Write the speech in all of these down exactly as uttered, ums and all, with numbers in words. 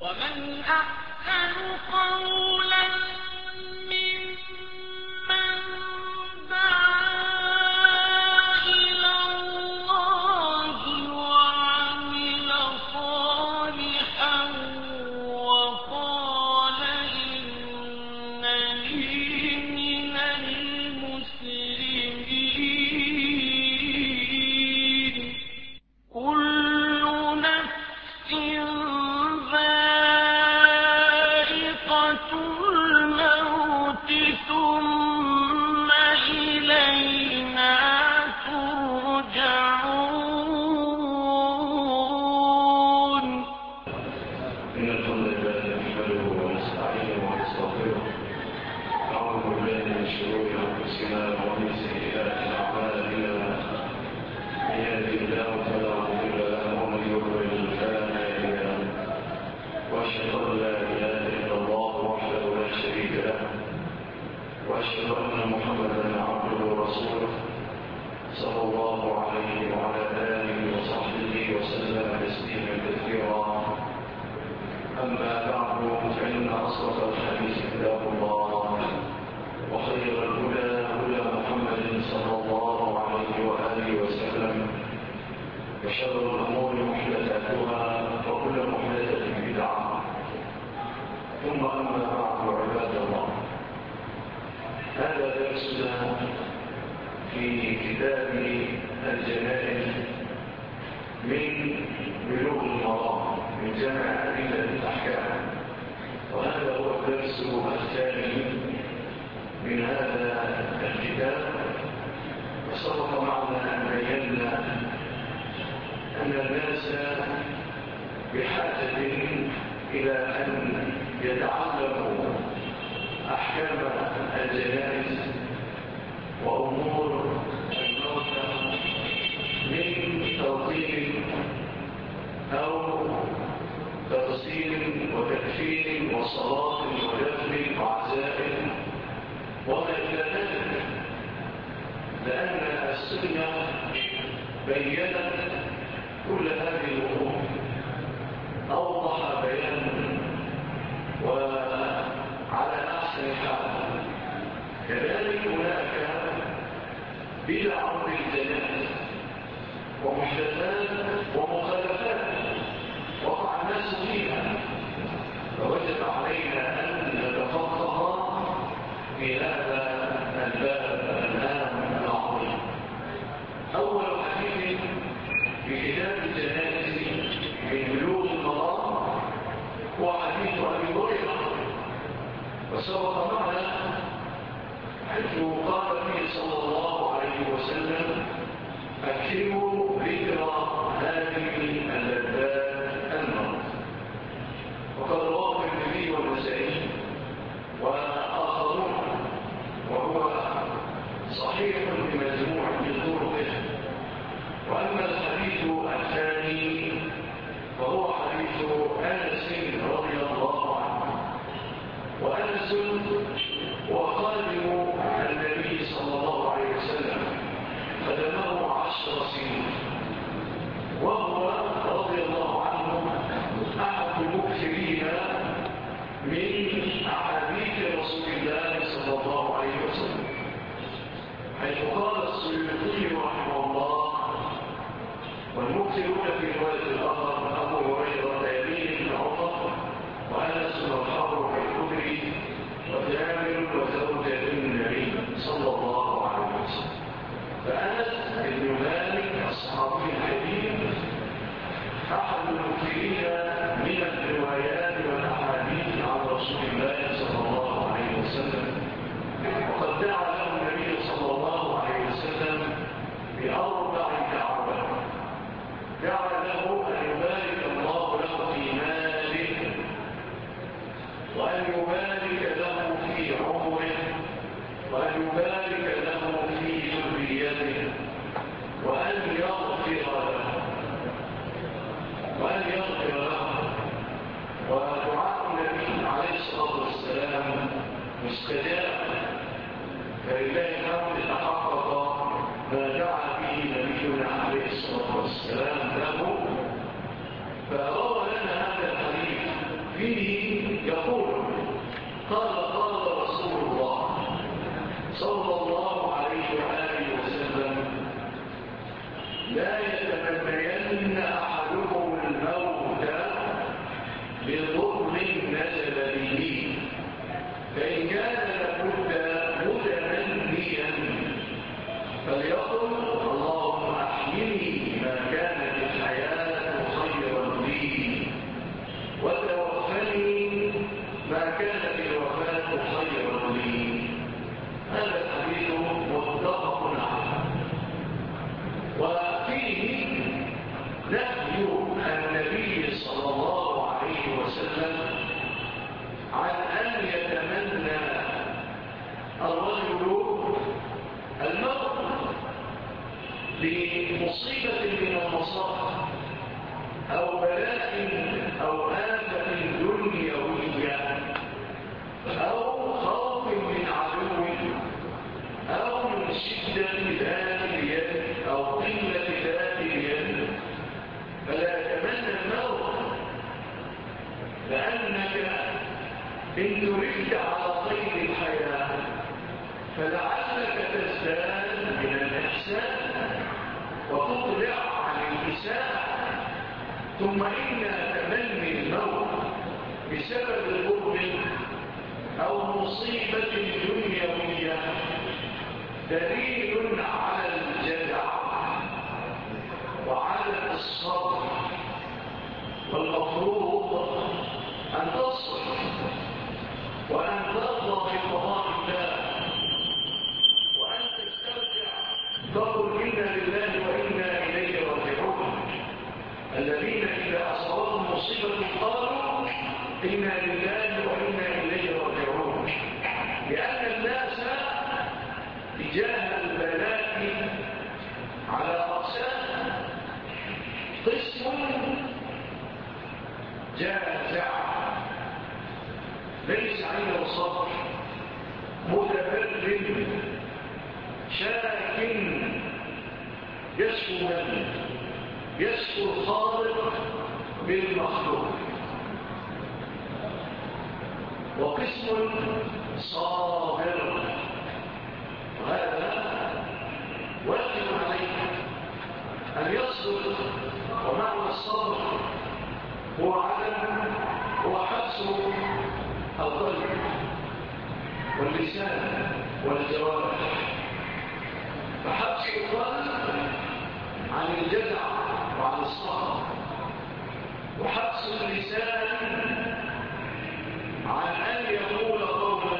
ومن أحسن قولا ممن دعا إلى الله وعمل صالحا وقال إنني من المسلمين. كل نفس ذائقة الموت ثم إلينا ترجعون. إن الحمد لله نحمده ونستعينه ونستغفره نعوذ بالله من شرور أنفسنا ومن سيئات أعمالنا من يهده الله فلا مضل له ومن يضلل فلا هادي له وأشهد أن لا إله إلا الله وحده لا شريك له وأشهد أن محمدا عبده ورسوله صلى الله عليه وعلى آله وصحبه وسلم تسليما كثيرا. أما بعد فإن أصدق الحديث كتاب الله وخير الهدى هدى محمد صلى الله عليه وآله وسلم وشر الأمور محدثاتها وكل محدثة بدعة ثم أما بعد عباد الله. هذا درسنا في كتاب الجنائز من بلوغ المرام من جامع أدلة الأحكام، وهذا هو الدرس الثاني من هذا الكتاب. وسبق معنا أن بينا أن الناس بحاجة إلى أن يتعلموا أحكام الجنائز وأمور الموتى من توطين أو تغسيل وتكفين وصلاة ودفن وعزاء وما إلى ذلك، لأن السنة بيّنت كل هذه الأمور أوضح بيان وعلى أحسن حال. كذلك هناك بدع في الجنائز ومحدثات ومخالفات وقع الناس فيها، فوجب علينا أن نتفقه في هذا الباب الهام العظيم. أول حديث في كتاب الجنائز من بلوغ المرام هو حديث أبي هريرة، وسبق معنا حيث قال فيه صلى الله عليه وسلم: أكثروا ذكر هذه اللذات الموت. وقد رواه النبي والنسائي وآخرون، وهو صحيح بمجموع من طرقه. وأما الحديث الثاني فهو حديث أنس رضي الله عنه، وأنس هو خادم النبي صلى الله عليه وسلم، خدمه عشر سنين، وهو رضي الله عنه أحد المكثرين من أحاديث رسول الله صلى الله عليه وسلم، حيث قال السيوطي رحمه الله: والمكثرون في رواية الآخر أبو هريرة يمين بن عمر وأنس والحبر الخدري وجابر وزوجة النبي صلى الله عليه وسلم. فأنس بن مالك الصحابي الكبير أحد المكثرين من الروايات والأحاديث عن رسول الله صلى الله عليه وسلم، وقد دعا له النبي صلى الله عليه وسلم بأربع دعوات. دعا له أن يبارك الله له في ماله، وأن يبارك له في عمره، وأن يبارك له في ذريته، وأن يغفر له وأن يغفر له ودعاء النبي عليه الصلاة والسلام مستجاب، فلله الحمد تحقق ما دعا به نبينا عليه الصلاة والسلام له. فروى لنا هذا الحديث في فيه يقول قال قال رسول الله صلى الله عليه وآله وسلم لا يتمنين أحدكم الموت بضر نزل به فإن كان لابد متمنيا فليقل اللهم أحيني ما كانت الحياة خيرا لي وتوفني ما كانت الوفاة خيرا لي. هذا الحديث متفق عليه. وفيه نهي النبي صلى الله عليه وسلم عن أن يتمنى الرجل الموت لمصيبة من المصائب أو بلاء أو آفة دنيوية أو خوف من عدو أو من شدة ذات اليد أو قلة ذات اليد فلا يتمنى الموت، لأنك إن تريد على طيب الحياة فلعلك تزداد من الإحسان وتطلع عن الإساءة، ثم إن تمني الموت بسبب الغرب أو مصيبة دنيوية دليل على الجدع وعلى الصبر، والمفروض أن تصبر وأن ترضى بقضاء الله وأن تسترجع تقول إنا لله وإنا إليه راجعون. الذين إذا أصابتهم مصيبة قالوا إنا لله وإنا إليه راجعون، لأن الناس تجاه البلاء على أقسام: قسم جازع ليس عنده صبر، متبرم شاك يشكو من يشكو الخالق بالمخلوق، وقسم صابر، وهذا واجب عليه أن يصبر. ومعنى الصبر هو عدم هو حبس القلب واللسان والجوارح، فحبس القلب عن الجدع وعن الصبر، وحبس اللسان عن أن يقول قولا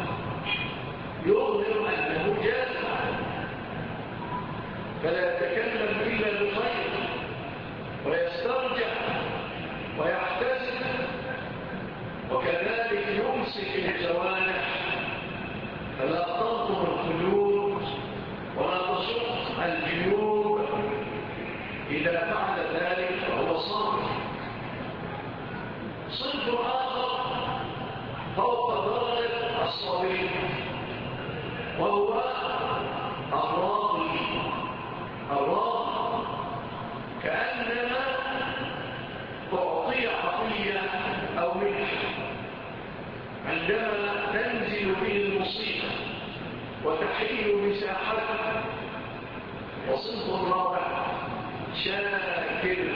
يظهر أنه جازع، فلا يتكلم إلا بخير ويسترجع ويحتسب، وكذلك يمسك الجوانح فلا تنطر الخيول ولا تشق الجيوب. إذا فعل ذلك فهو صابر. صنف آخر فوق درجة الصابرين وهو الراضي. الراضي كأنما تعطي عطية أو منحة عندما تنزل به المصيبة وتحيل مساحته. وصنف الرابع شاكر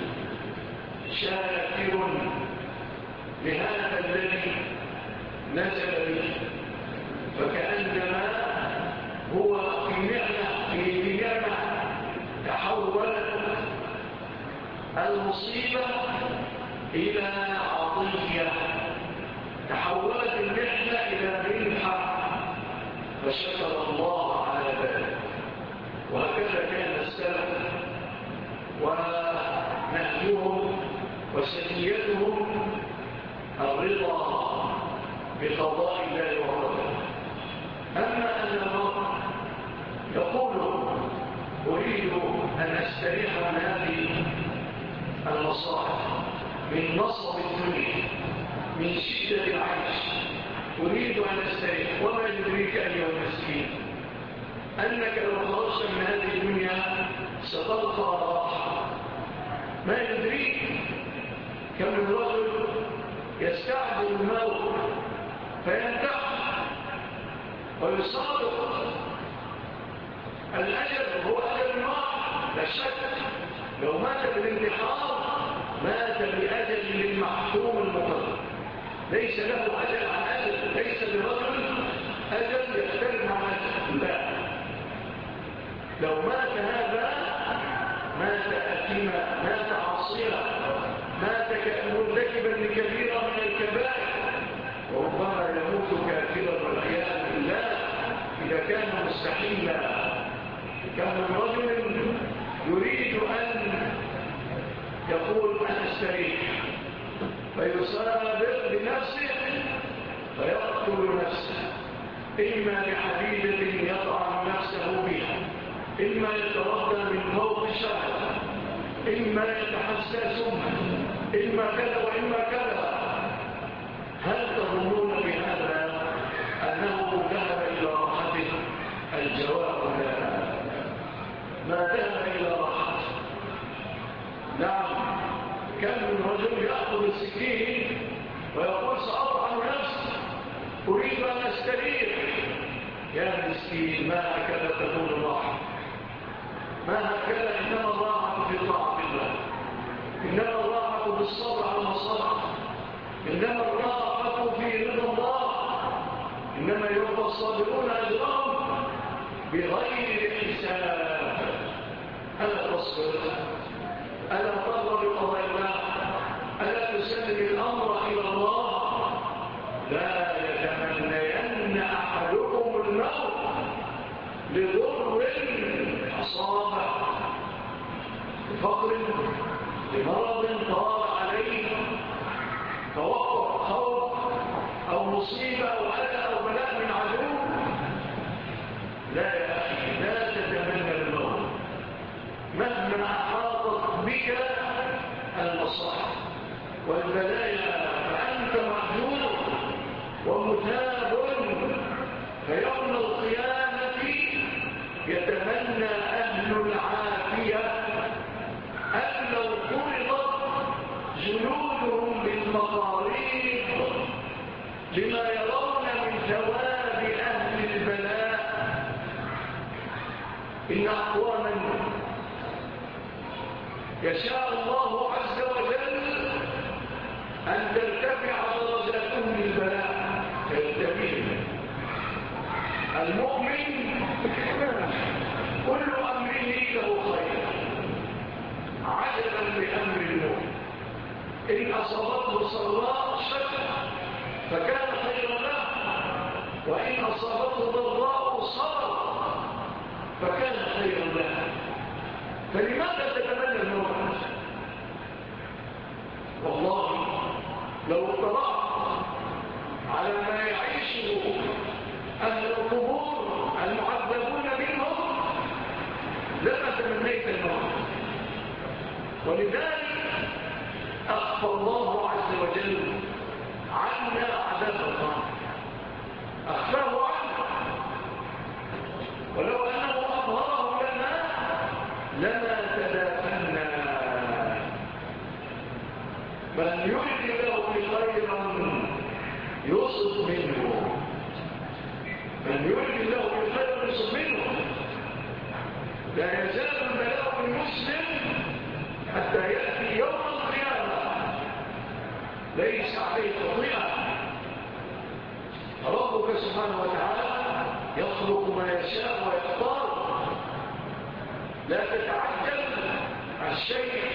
شاكر لهذا الذي نزل به، فكأنما هو في نعمة في نعمة تحولت المصيبة إلى عطية، تحولت المحنة إلى منحة، فشكر الله على ذلك. وهكذا كان السلف ونهجهم وسجيتهم الرضا بقضاء الله وقدره. أما أن المرء يقول أريد أن أستريح من هذه المصائب، من نصب الدنيا، من شدة العيش، أريد أن أستريح، وما يدريك أيها المسكين أنك لو خرجت من هذه الدنيا ستلقى راحة. ما يدريك كم الرجل يستعجل الموت فينتحر ويصادق الأجل هو أجل الموت لا شك. لو مات بالانتحار مات بأجل للمحكوم المقرر، ليس له أجل عن أجل، ليس لرجل أجل يختلف عن أجل، لا. لو مات هذا مات أثما، مات عاصيا، مات مرتكبا لكبيرة من الكبائر، وربما يموت كافرا والعياذ بالله إذا كان مستحيلا. كان من رجل يريد أن يقول أنا استريح فيسابق بنفسه فيقتل نفسه، إما بحديدة يطعن نفسه بها، إما يتردى من فوق الشعر، إما يتحسى سمه، إما كذا وإما كذا. هل تظنون بهذا أنه ذهب إلى راحته؟ الجواب لا، ما ذهب إلى راحته. نعم، كم من رجل يأخذ السكين ويقول سأطعن نفسي، أريد أن أستريح. يا مسكين، ما هكذا تكون الراحة، ما هكذا. إنما الراحة في طاعة الله، إنما الراحة بالصبر على المصائب، إنما الراحة في رضا الله، إنما يوفى الصابرون أجرهم بغير حساب. ألا تصبر؟ ألا ترضى بقضاء الله؟ ألا تسلم الأمر إلى الله؟ لا يتمنين أحدكم الموت لضر أصابه، لفقر، لمرض طال عليه، توقع خوف أو مصيبة أو أذى أو بلاء من عدو. لا يا أخي، لا تتمنى الموت مهما أحاطت بك المصائب والبلايا، فأنت محجور ومتاب. فيوم القيامة يتمنى أهل العافية أن لو فرضت جنودهم بالمقاريض لما يرون من ثواب أهل البلاء. إن أقواما يشاء الله عز وجل أن ترتفع درجاتهم بالبلاء فيتبين. المؤمن كل أمره له خير، عجبا لأمر المؤمن. إن أصابته سراء شكر فكان خيرا له، وإن أصابته ضراء صبر فكان خيرا له. فلماذا تتمنى الموت؟ والله لو اطلعت على ما يعيشه أهل القبور المعذبون منهم لما تمنيت الموت. ولذلك أخفى الله عز وجل عنا عذاب الله، أخفاه عنا، ولو أنه أظهره لنا لما تدافنا. من يرد له خيرا يصب منه، من يرد له خيرا يصب منه. لا يزال البلاء بالمسلم حتى يأتي يوم القيامة ليس عليه خطيئة. ربك سبحانه وتعالى يخلق ما يشاء ويختار. لا تتعجل الشيء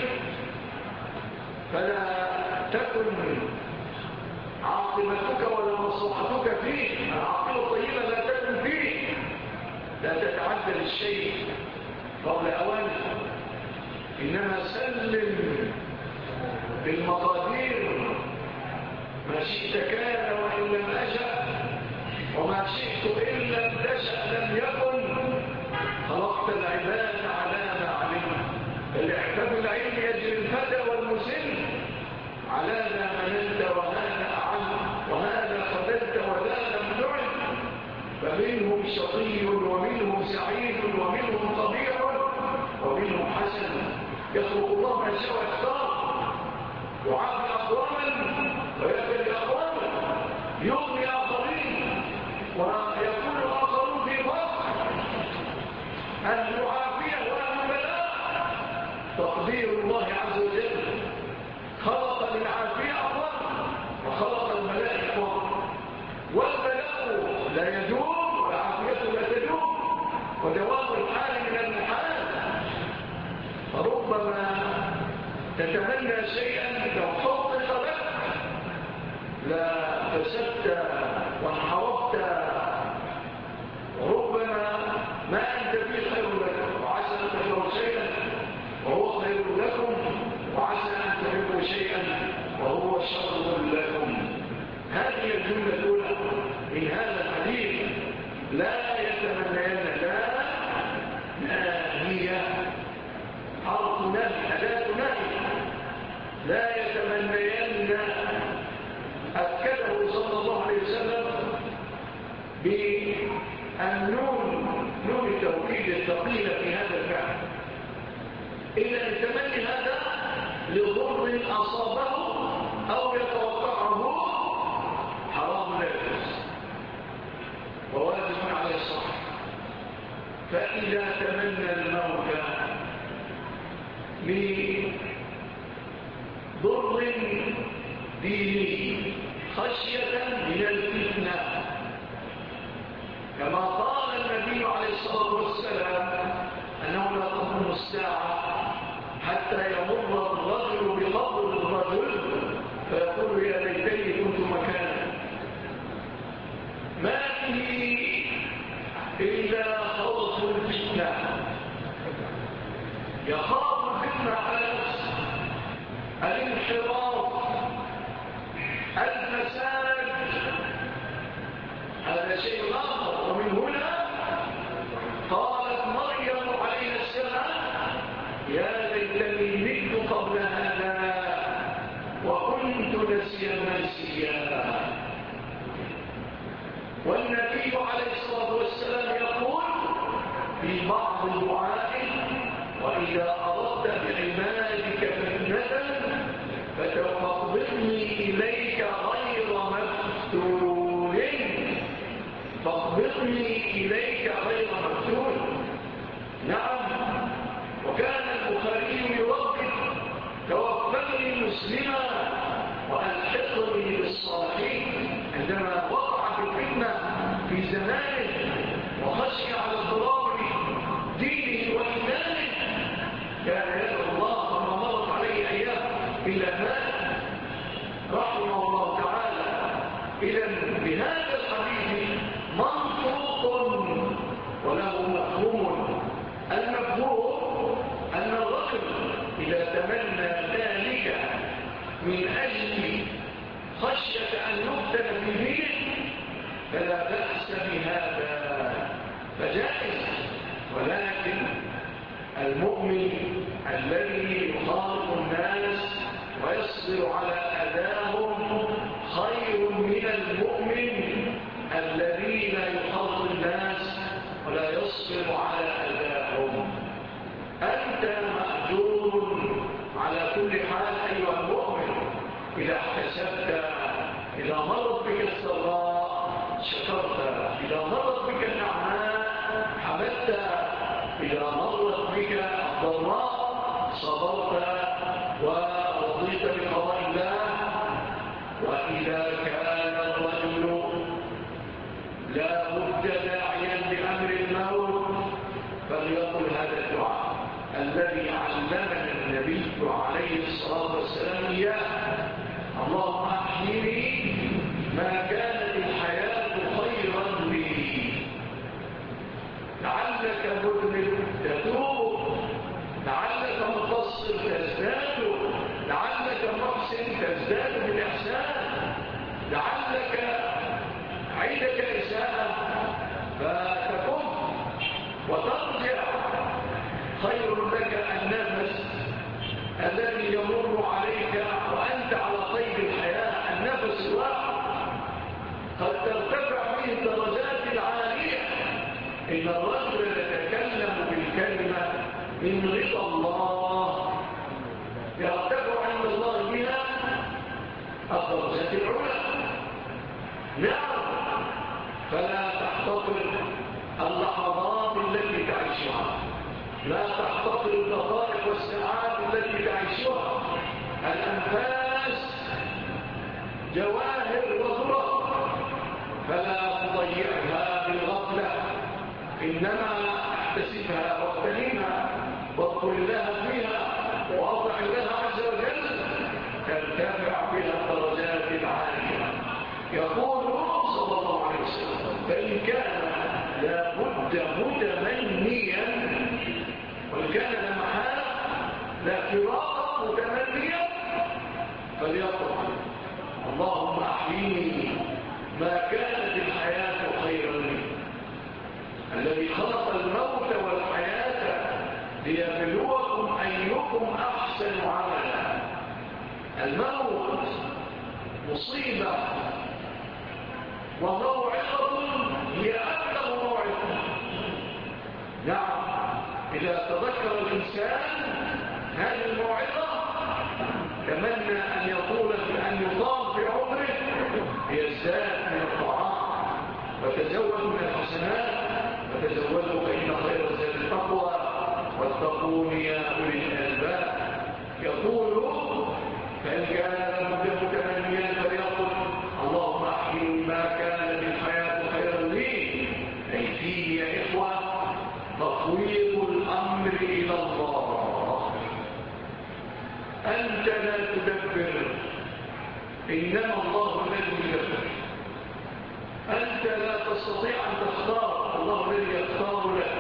فلا تكن عاقبتك ولا مصلحتك فيه، العاقبة الطيبة لا تكن فيه. لا تتعجل الشيء قبل أوانه، إنما سلم بالمقادير. ما شئت كان وإن لم أشأ، وما شئت إن لم تشأ لم يكن. خلقت العباد على ما علمت، الاعتاب العلم يجري الفتى والمسن. على ذا مننت وهذا أعنت، وهذا خذلت وذا لم تعد. فمنهم شقي ومنهم سعيد ومنهم قبيح ومنهم حسن. يخلق الله ما شاء ويختار، يعافي أقواما ويبتلي والبلاء لا يدوم والعافية لا تدوم ودوام الحال من المحال. فربما تتمنى شيئا لو حقق لك لا فسدت وانحرفت، وربما ما أنت به خير لك، وعسى أن تكرهوا شيئا وهو خير لكم، وعسى أن تحبوا شيئا وهو شر لكم. هذه الجملة الأولى من هذا الحديث. لا يتمنين، لا ناهية، حرف نهي، أداة نهي. لا يتمنين أكده صلى الله عليه وسلم بالنون، نون التوكيد الثقيلة في هذا الفعل، إلا أن التمني هذا لضر أصابه أو يتوقعه حرام لا يجوز وواجب على الصحيح. فإذا تمنى الموت لضر ديني خشية من الفتنة، كما قال النبي عليه الصلاة والسلام أنه لا تقوم الساعة حتى يمر الرجل بقبر الرجل فيقول يا ليتني كنت مكانه، ما به إلا خوف الفتنة، يخاف الفتنة على نفسه، الانحراف، الفساد، هذا شيء آخر. ومن هنا قالت مريم عليه السلام يا ليتني مت قبل هذا وكنت نسيا منسيا. والنبي عليه الصلاة والسلام يقول في بعض الدعاء وإذا أردت بعبادك فتنة فتقبضني إليك غير مفتون، فاقبضني إليك غير مفتون. نعم، وكان البخاري يردد توفني مسلما وألحقني بالصالحين، عندما وقع الفتنة في زمانه وخشي على اضطراب دينه وإيمانه كان يدعو الله وما مرت عليه أيام إلا مات رحمه الله تعالى. إذن بهذا الحديث منطوق وله مفهوم. المفهوم أن الرجل إذا تمنى ذلك من أجل خشية أن يفتن في دينه فلا بأس بهذا، فجائز. ولكن المؤمن الذي يخالط الناس ويصبر على أذاهم خير من المؤمن الذي لا يخالط الناس ولا يصبر على أذاهم. أنت مأجور على كل حال أيها المؤمن إذا احتسبت، إذا مرت بك السراء شكرت، إذا مرت بك النعماء حمدت، إذا مرت بك الضراء صبرت ورضيت بقضاء الله. وإذا كان الرجل لا بد داعيا بأمر الموت فليقل هذا الدعاء الذي علمنا النبي عليه الصلاة والسلام إياه: اللهم أحيني ما كانت الحياة خيرا لي. لعلك مذنب تتوب، لعلك مقصر تزداد، لعلك محسن تزداد بالإحسان، لعلك عندك إساءة فتكف وترجع. خير لك النفس الذي يمر عليك وأنت على قيد الحياة، النفس الواحد قد ترتفع به الدرجات العالية. إن الرجل يتكلم بالكلمة من رضا الله يرتفع عند الله بها الدرجات العلى. نعم، فلا تحتقر اللحظات التي تعيشها، لا تحتقر الدقائق والساعات التي تعيشها. الأنفاس جواهر وذرة فلا تضيعها بالغفلة، إنما احتسبها واغتنمها واذكر الله فيها وأطع الله عز وجل ترتفع بها الدرجات العالية. يقول صلى الله عليه وسلم: فإن كان لابد متمنيا، وإن كان لمحالة لا فراق متمنيا، فليقل: اللهم أحييني ما كانت الحياة خيرا لي. الذي خلق الموت والحياة ليبلوكم أيكم أحسن عملا. الموت مصيبة وموعظة هي أكثر موعظة. نعم، إذا تذكر الإنسان هذه الموعظة تمنى أن يطول أن يطال في عمره ليزداد من الطاعات. وتزودوا من الحسنات وتزودوا فإن خير الزاد التقوى واتقون يا أولي الألباب. يقول: فإن كان لابد متمنيا فليقل: اللهم أحيي ما كانت الحياة خيرا لي. أي فيه يا إخوة تفويض الأمر إلى الله. أنت لا تدبر، إنما الله الذي يدبر. أنت لا تستطيع أن تختار، الله الذي يختار لك.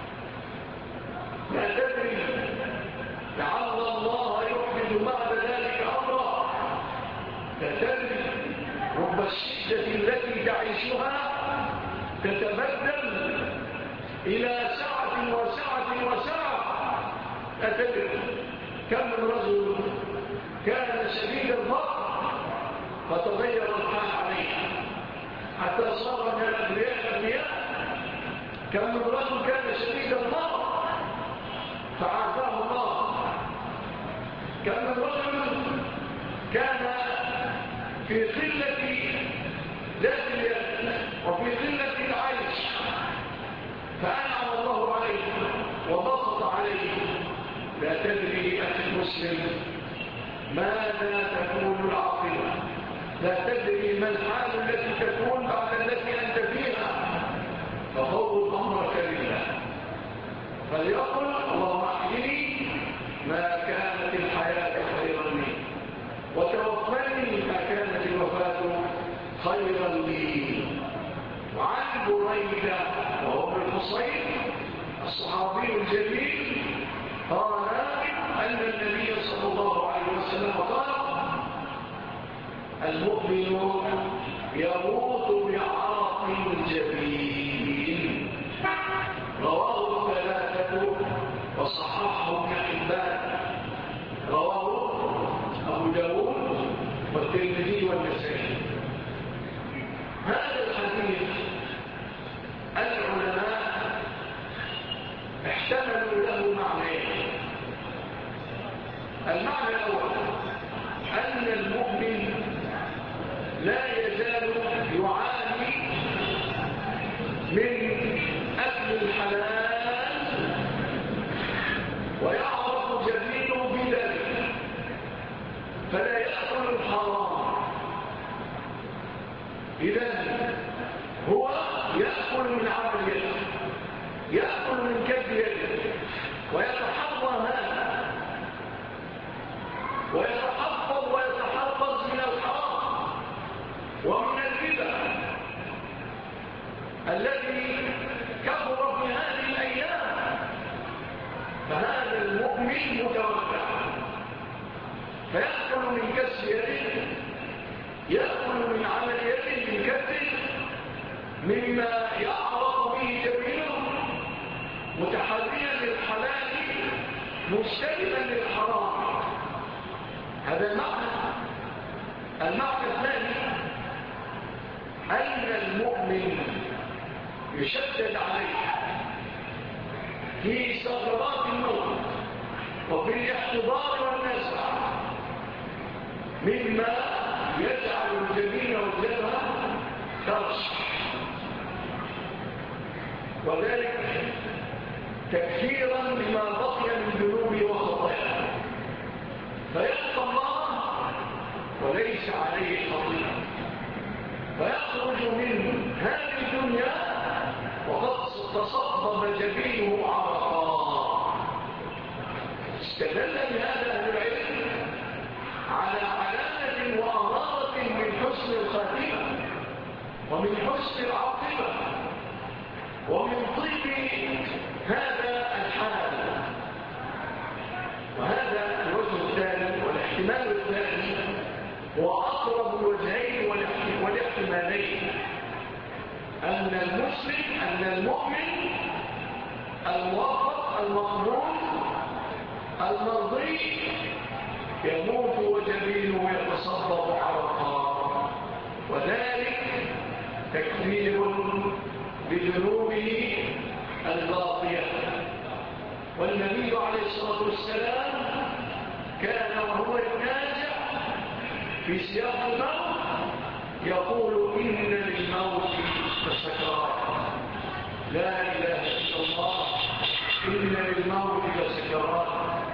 لا تدري، لعل الله يحدث بعد ذلك أمرا. لا تدري، رب الشدة التي تعيشها تتبدل إلى سعة وسعة وسعة. لا تدري كم من رجل كان شديد الفقر فتغير الحال عليه حتى صار من الأغنياء الأغنياء. كم من رجل كان شديد الفقر فعافاه الله. كم من رجل كان في قلة ذات اليد وفي قلة العيش فأنعم الله عليه وبسط عليه. لا تدري أخي المسلم ماذا تكون العاقبة. لا تدري ما الحال التي تكون بعد التي أنت فيها. ففوض أمرك لله. فليقل: اللهم احيني ما كانت الحياة خيرا لي، وتوفني ما كانت الوفاة خيرا لي. وعن بريدة وهو ابن الحصين الصحابي الجليل قال أن النبي صلى الله عليه وسلم قال: المؤمن يموت بعرق جبين. رواه ثلاثة وصححه ابن حبان. رواه أبو داود والترمذي والنسائي. هذا الحديث العلماء احتملوا له معنيين. المعنى الأول أن المؤمن لا يزال يعاني من أكل الحلال ويعرف جبينه بذلك فلا يأكل الحرام. إذن هو يأكل من عمل يده، يأكل من كد يده، ويتحرى هذا ويتحفظ ويتحفظ من الحرام ومن الربا الذي كبر في هذه الأيام. فهذا المؤمن متوقع فيأكل من كسب يده، يأكل من عمل يده من كده مما يعرض به جبينه، متحريا للحلال مجتنبا للحرام. هذا المعنى. المعنى الثاني أن المؤمن يشدد عليه في سكرات الموت وفي الاحتضار والنزع مما يجعل الجبين والجبهة ترشح، وذلك تكفيرا لما بقي من ذنوب وخطايا، فيلقى الله وليس عليه خطيئة. فيخرج من هذه الدنيا وقد تصبب جبينه عرقا. استدل بهذا أهل العلم على علامة وأمارة من حسن الخاتمة ومن حسن العاقبة ومن طيب هذا الحال. وهذا الوجه الثاني والاحتمال الثاني هو أقرب الوجهين والاحتمالين، أن المسلم أن المؤمن الموفق المقبول المرضي يموت وجبينه يتصبب عرقا، وذلك تكفير بذنوبه الباطية. والنبي عليه الصلاة والسلام كان وهو ينازع في سياق الموت يقول إن للموت لسكرات، لا إله إلا الله، إن للموت لسكرات.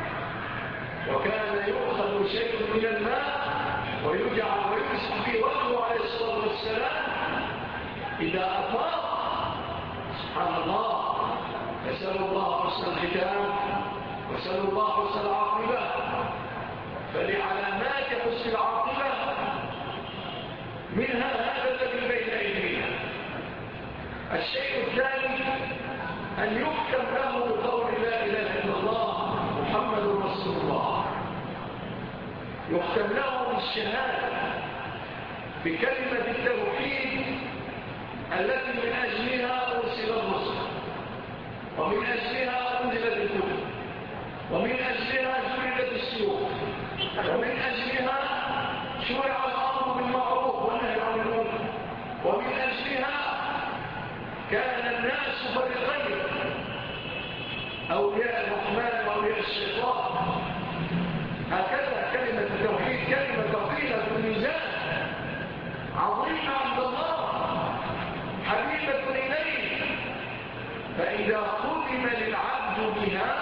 وكان يؤخذ شيء من الماء ويجعل ويمسح في وجهه عليه الصلاة والسلام إذا أفاق. سبحان الله، نسأل الله حسن الختام وسأل الله حسن العاقبة. فلعلامات حسن العاقبة منها هذا الذي بين أيدينا. الشيء الثاني أن يحكم له بقول لا إله إلا الله محمد رسول الله، يحكم له بالشهادة بكلمة التوحيد التي من أجلها أرسل الرسل، ومن أجلها أنزلت الكتب، ومن أجلها جلدت السيوف، ومن أجلها شرع الأمر بالمعروف والنهي عن المنكر، ومن أجلها كان الناس فريقين، أولياء الرحمن وأولياء الشيطان. هكذا كلمة التوحيد كلمة ثقيلة في الميزان، عظيمة عند الله، حبيبة إليه. فإذا ختم للعبد بها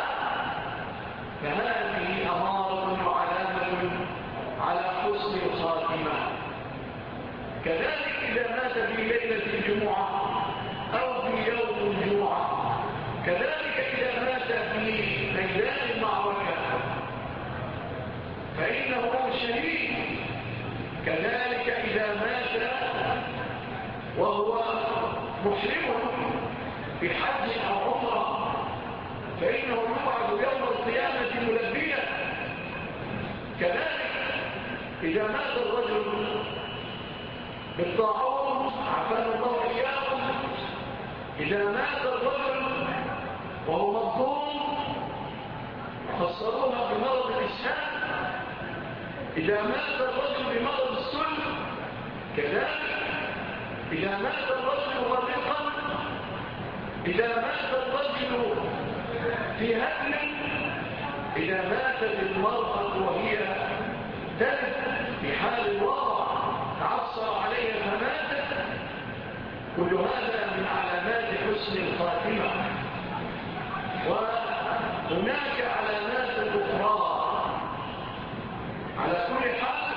فهذه أمارة وعلامة على حسن الخاتمة. كذلك إذا مات في ليلة الجمعة أو في يوم الجمعة، كذلك إذا مات في ميدان المعركة فإنه شهيد. كذلك إذا مات وهو محرم بحج أو عمرة فإنه يبعث يوم القيامة ملبيا. كذلك إذا مات الرجل بالطاعون عفان الله إياكم، إذا مات الرجل وهو مظلوم فسروها بمرض الإسهال، إذا مات الرجل بمرض السل، كذلك إذا مات الرجل مريقا، إذا مات الرجل في هدم، إذا ماتت المرأة وهي تلد في حال الوضع تعصر عليها فماتت، كل هذا من علامات حسن الخاتمة. وهناك علامات أخرى. على كل حال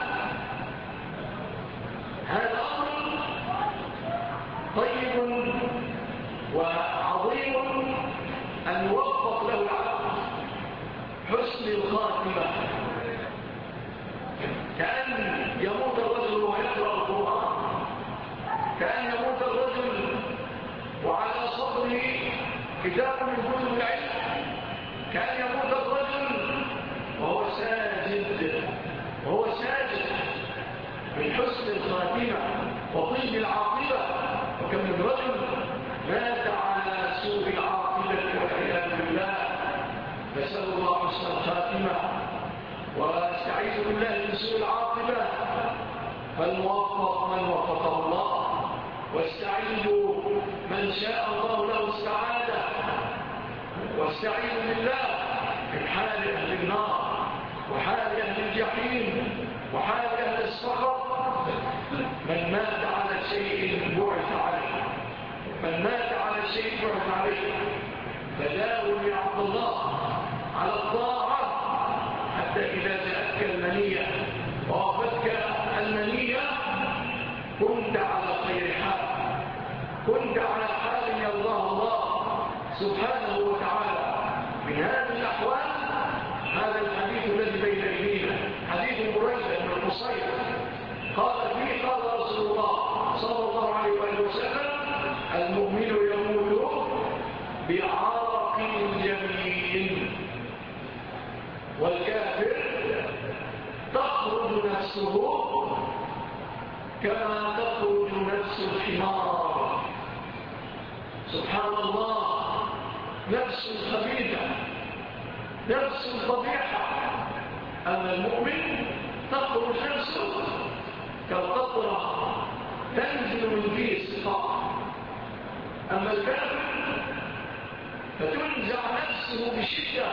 هذا أمر طيب وعظيم أن يوفق له العبد حسن الخاتمة، كأن يموت الرجل ويقرأ القرآن، كأن يموت الرجل وعلى صدره كتاب من كتب العلم، كأن يموت الرجل وهو ساجد وهو ساجد من حسن الخاتمة وطيب العاقبة. وكم من رجل مات على سوء العاقبة والعياذ بالله. نسأل الله حسن الخاتمة واستعيذ بالله من سوء العاقبة. فالموفق من وفقه الله، واستعيذوا من شاء الله له السعادة، واستعيذوا بالله من حال أهل النار وحال أهل الجحيم وحال أهل السخط. من مات على شيء بعث عليه، من مات على شيء بعث عليه. فداوم يا عبد الله على الطاعة حتى إذا جاءتك المنية ووافدك المنية كنت على سبحانه وتعالى من هذه الأحوال هذا الحديث الذي بين أيدينا، حديث بريدة بن الحصير قال فيه قال رسول الله صلى الله عليه وسلم: المؤمن يموت بعرق جميل، والكافر تخرج نفسه كما تخرج نفس الحمار. سبحان الله، نفس خبيثة، نفس قبيحة. أما المؤمن تخرج نفسه كالقطرة تنزل من فيه الصفاء. أما الكافر فتنزع نفسه بشدة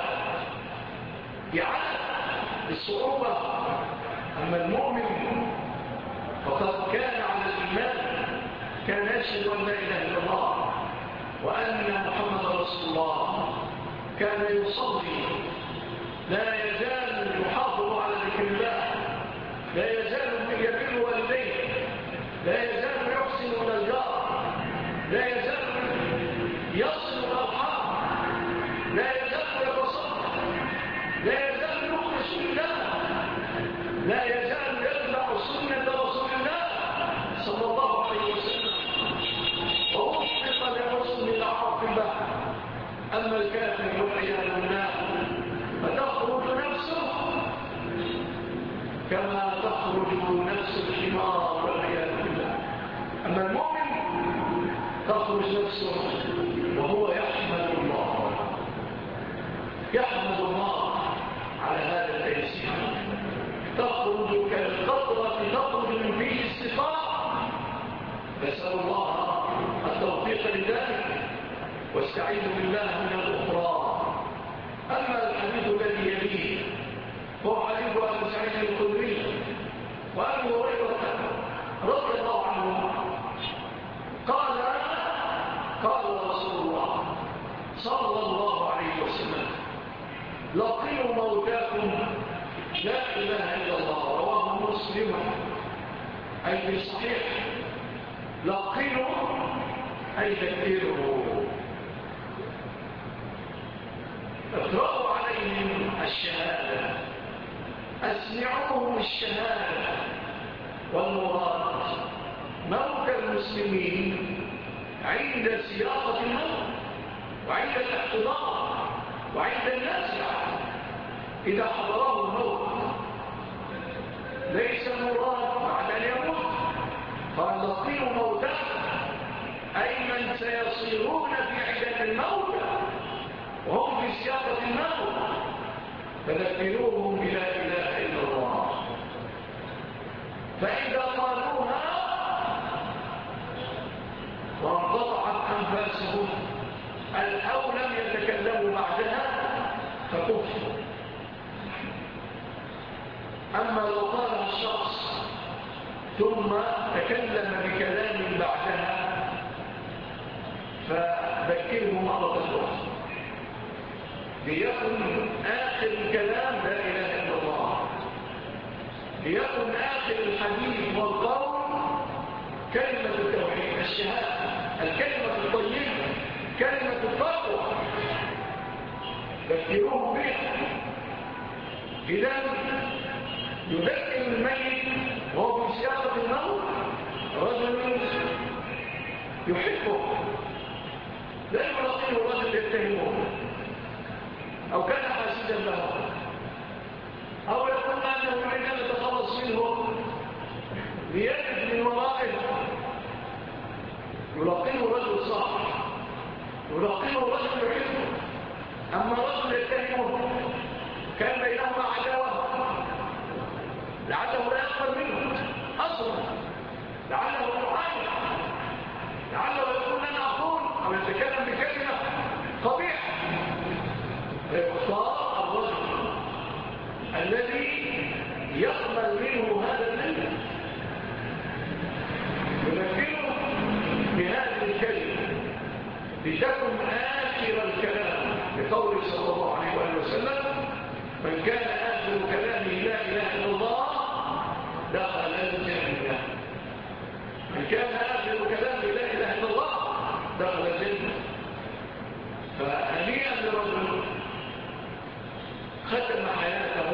بعدد بالصعوبة. أما المؤمن فقد كان على الإيمان، كان يشهد أن لا إله إلا الله وأن محمد رسول الله، كان يصلي، لا يزال يحافظ على ذكر الله، لا يزال يبر والديه، لا يزال يحسن إلى الجار، لا يزال يصل الأرحام، لا يزال يتصدق، لا يزال يخلص لله، لا يزال يتبع سنة رسول الله صلى الله عليه وسلم، ووفق لحسن العاقبة. أما الكافر والعياذ بالله فتخرج نفسه كما تخرج نفس الحمار والعياذ بالله. أما المؤمن تخرج نفسه وهو يحمد الله، يحمد الله على هذا التيسير. تخرج كالقطرة تخرج من فيه الصفاء. نسأل الله التوفيق لذلك واستعيذ بالله من الأخرى. أما الحديث الذي يليه هو حديث أبي سعيد الخدري وأبي هريرة رضي الله عنه قال: قال رسول الله صلى الله عليه وسلم: لقنوا موتاكم لا إله إلا الله. رواه مسلم أي في الصحيح. لقنوا أي ذكروا، اقرأوا عليهم الشهادة، أسمعوهم الشهادة. والمراد موت المسلمين عند سياقة الموت وعند الاحتضار وعند النزع إذا حضره الموت، ليس المراد بعد أن يموت. قال: لقنوا موتاكم أي من سيصيرون في عدة الموت وهم في سياقة الموت، فذكروهم بلا إله إلا الله. فإذا قالوها وانقطعت أنفاسهم أو لم يتكلموا بعدها فكفروا. أما لو قالها الشخص ثم تكلم بكلام بعدها فذكره مرة أخرى ليكن آخر الكلام لا إله إلا الله، ليكن آخر الحديث والقول كلمة التوحيد، الشهادة، الكلمة الطيبة، كلمة التقوى، ذكروه بها. إذا يذكر الميت وهو في سياقة الموت رجل يحبه، لا يلقيه الرجل يتهمه أو كان حاسدا له أو يقول أنه يريد أن يتخلص منه ليجد من ورائه. يلقيه رجل صالح، يلقيه رجل يحبه. أما رجل يتهمه كان بينهما عداوة لعله لا يقبل منه أصلا، لعله يعاني، لعله يقول لنا أقول أو يتكلم بكلمة قبيحة. فيختار الرجل الذي يقبل منه هذا النبي، يذكره بهذه الكلمة لتكن آخر الكلام، بقوله صلى الله عليه وسلم: من كان آخر كلامه لا إله إلا الله دخل الجنة. من كان آخر كلامه لا إله إلا الله دخل الجنة. ختم حياته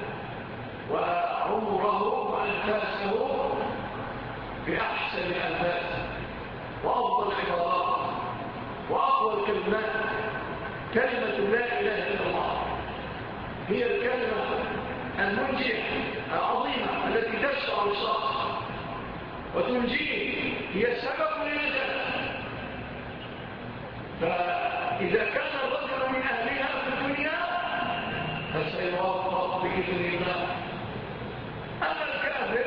وعمره وأنفاسه بأحسن الأنفاس وأفضل العبارات وأقوى الكلمات كلمة لا إله إلا الله. هي الكلمة المنجية العظيمة التي تشفع الشخص وتنجيه، هي سبب للنجاة. فإذا كان الرجل من أهلها في الدنيا فسيوفق بإذن الله. أما الكافر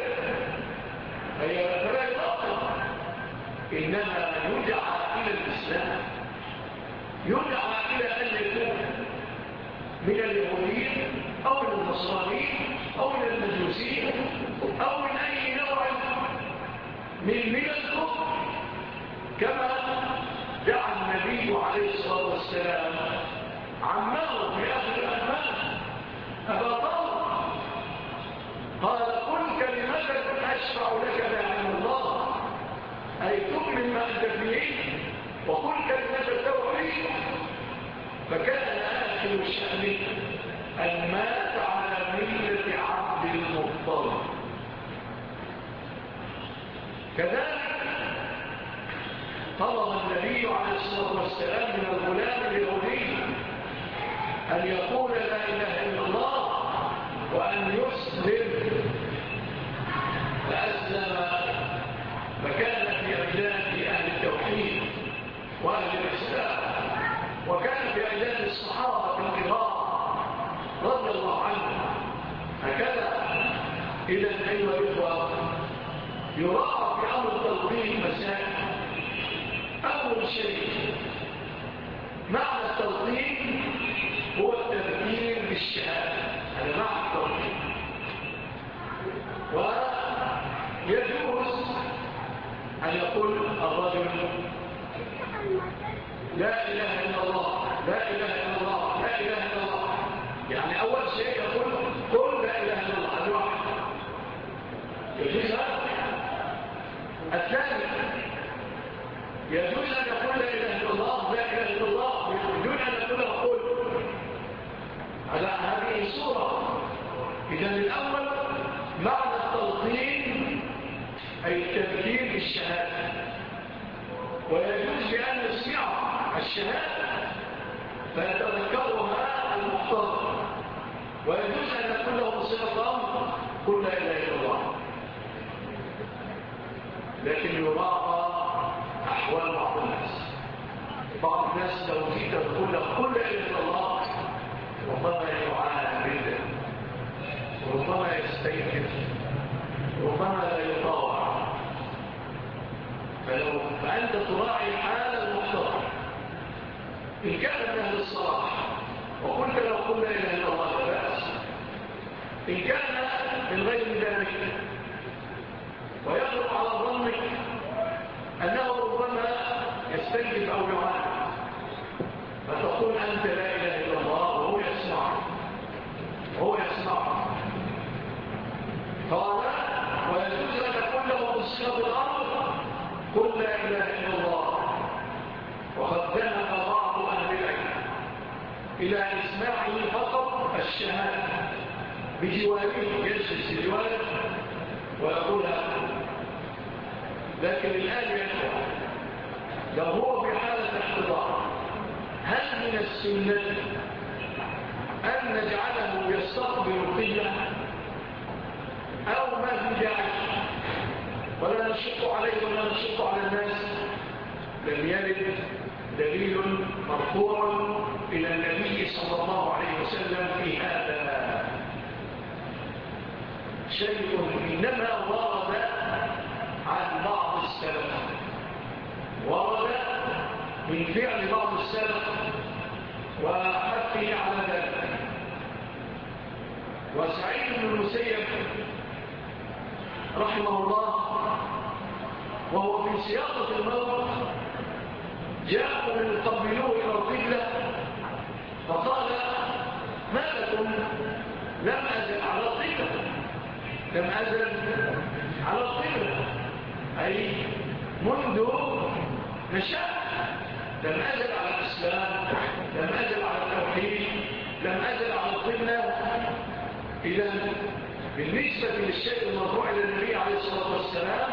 فلا يطلق، إنما يدعى إلى الإسلام، يدعى إلى أن يكون من اليهودين أو من النصرانيين أو من المجوسين أو من أي نوع من من الكفر، كما دعا النبي عليه الصلاة والسلام عمه في آخر الأزمان أبا طالب، قال قل كلمتك أشفع لك بها الله، أي تؤمن ما أنت فيه وقل كلمة التوحيد. فكان آخر الشأن أن مات على ملة عبد المطلب. كذلك طلب النبي عليه الصلاة والسلام من الغلام اليهودي أن يقول لا إله إلا الله وأن يسلم، فأسلم، فكان في أجداد أهل التوحيد وأهل الإسلام، وكان في أجداد الصحابة الكرام رضي الله عنهم. هكذا إذا أيها الإخوة يراعى في أمر التلقين مسائل. أول شيء معنى التلقين هو التذكير بالشهادة، هذا معنى التلقين. ويجوز أن يقول الرجل لا إله إلا الله، لا إله إلا الله، لا إله إلا الله. يعني أول شيء يقول قل لا إله إلا الله الواحد، يجوز هذا. الثاني يجوز أن يقول لا إله إلا الله، لا إله إلا الله، بدون أن يقول قل. على هذه الصورة. إذن الأول معنى التلقين أي التذكير بالشهادة، ويجوز بأن يسمع الشهادة فيتذكرها المحتضر، ويجوز أن يقول له بصيغة قل لا إله إلا الله. لكن يراعى أحوال بعض الناس. بعض الناس لو جيت تقول له قل لا إله إلا الله ربما يعاند، ربما يستيقظ، ربما لا يطاوع. فلو فأنت تراعي حال المحتضر. إن كان من أهل الصلاح وقلت لو قل لا إله إلا الله لا بأس. إن كان من غير ذلك ويغلب على ظنك أنه ربما يستنجد أو يعاند، فتقول أنت لا إله إلا الله وهو يسمع وهو يسمع. قال ويجوز أن تقول له بالصيغة الأرض قل لا إله إلا الله. وقد ذهب بعض أهل العلم إلى إسماعه فقط الشهادة بجواره، يجلس بجواره ويقولها. لكن الآن يقول لو هو في حالة احتضار هل من السنة أن نجعله يستقبل القبلة أو ما في داعي ولا نشق عليه ولا نشق على الناس؟ لم يرد دليل مرفوع إلى النبي صلى الله عليه وسلم في هذا شيء، إنما ورد عن بعض السلف، ورد من فعل بعض السلف وحثه على ذلك. وسعيد بن المسيب رحمه الله وهو في سياقة الموت جاءوا من يقبلوه إلى القبلة فقال ما لكم؟ لم أزل على القبلة، لم أزل على القبلة، أي منذ نشأ لم أزل على الإسلام، لم أزل على التوحيد، لم أزل على القبلة، إذا بالنسبة للشيء المرفوع إلى النبي عليه الصلاة والسلام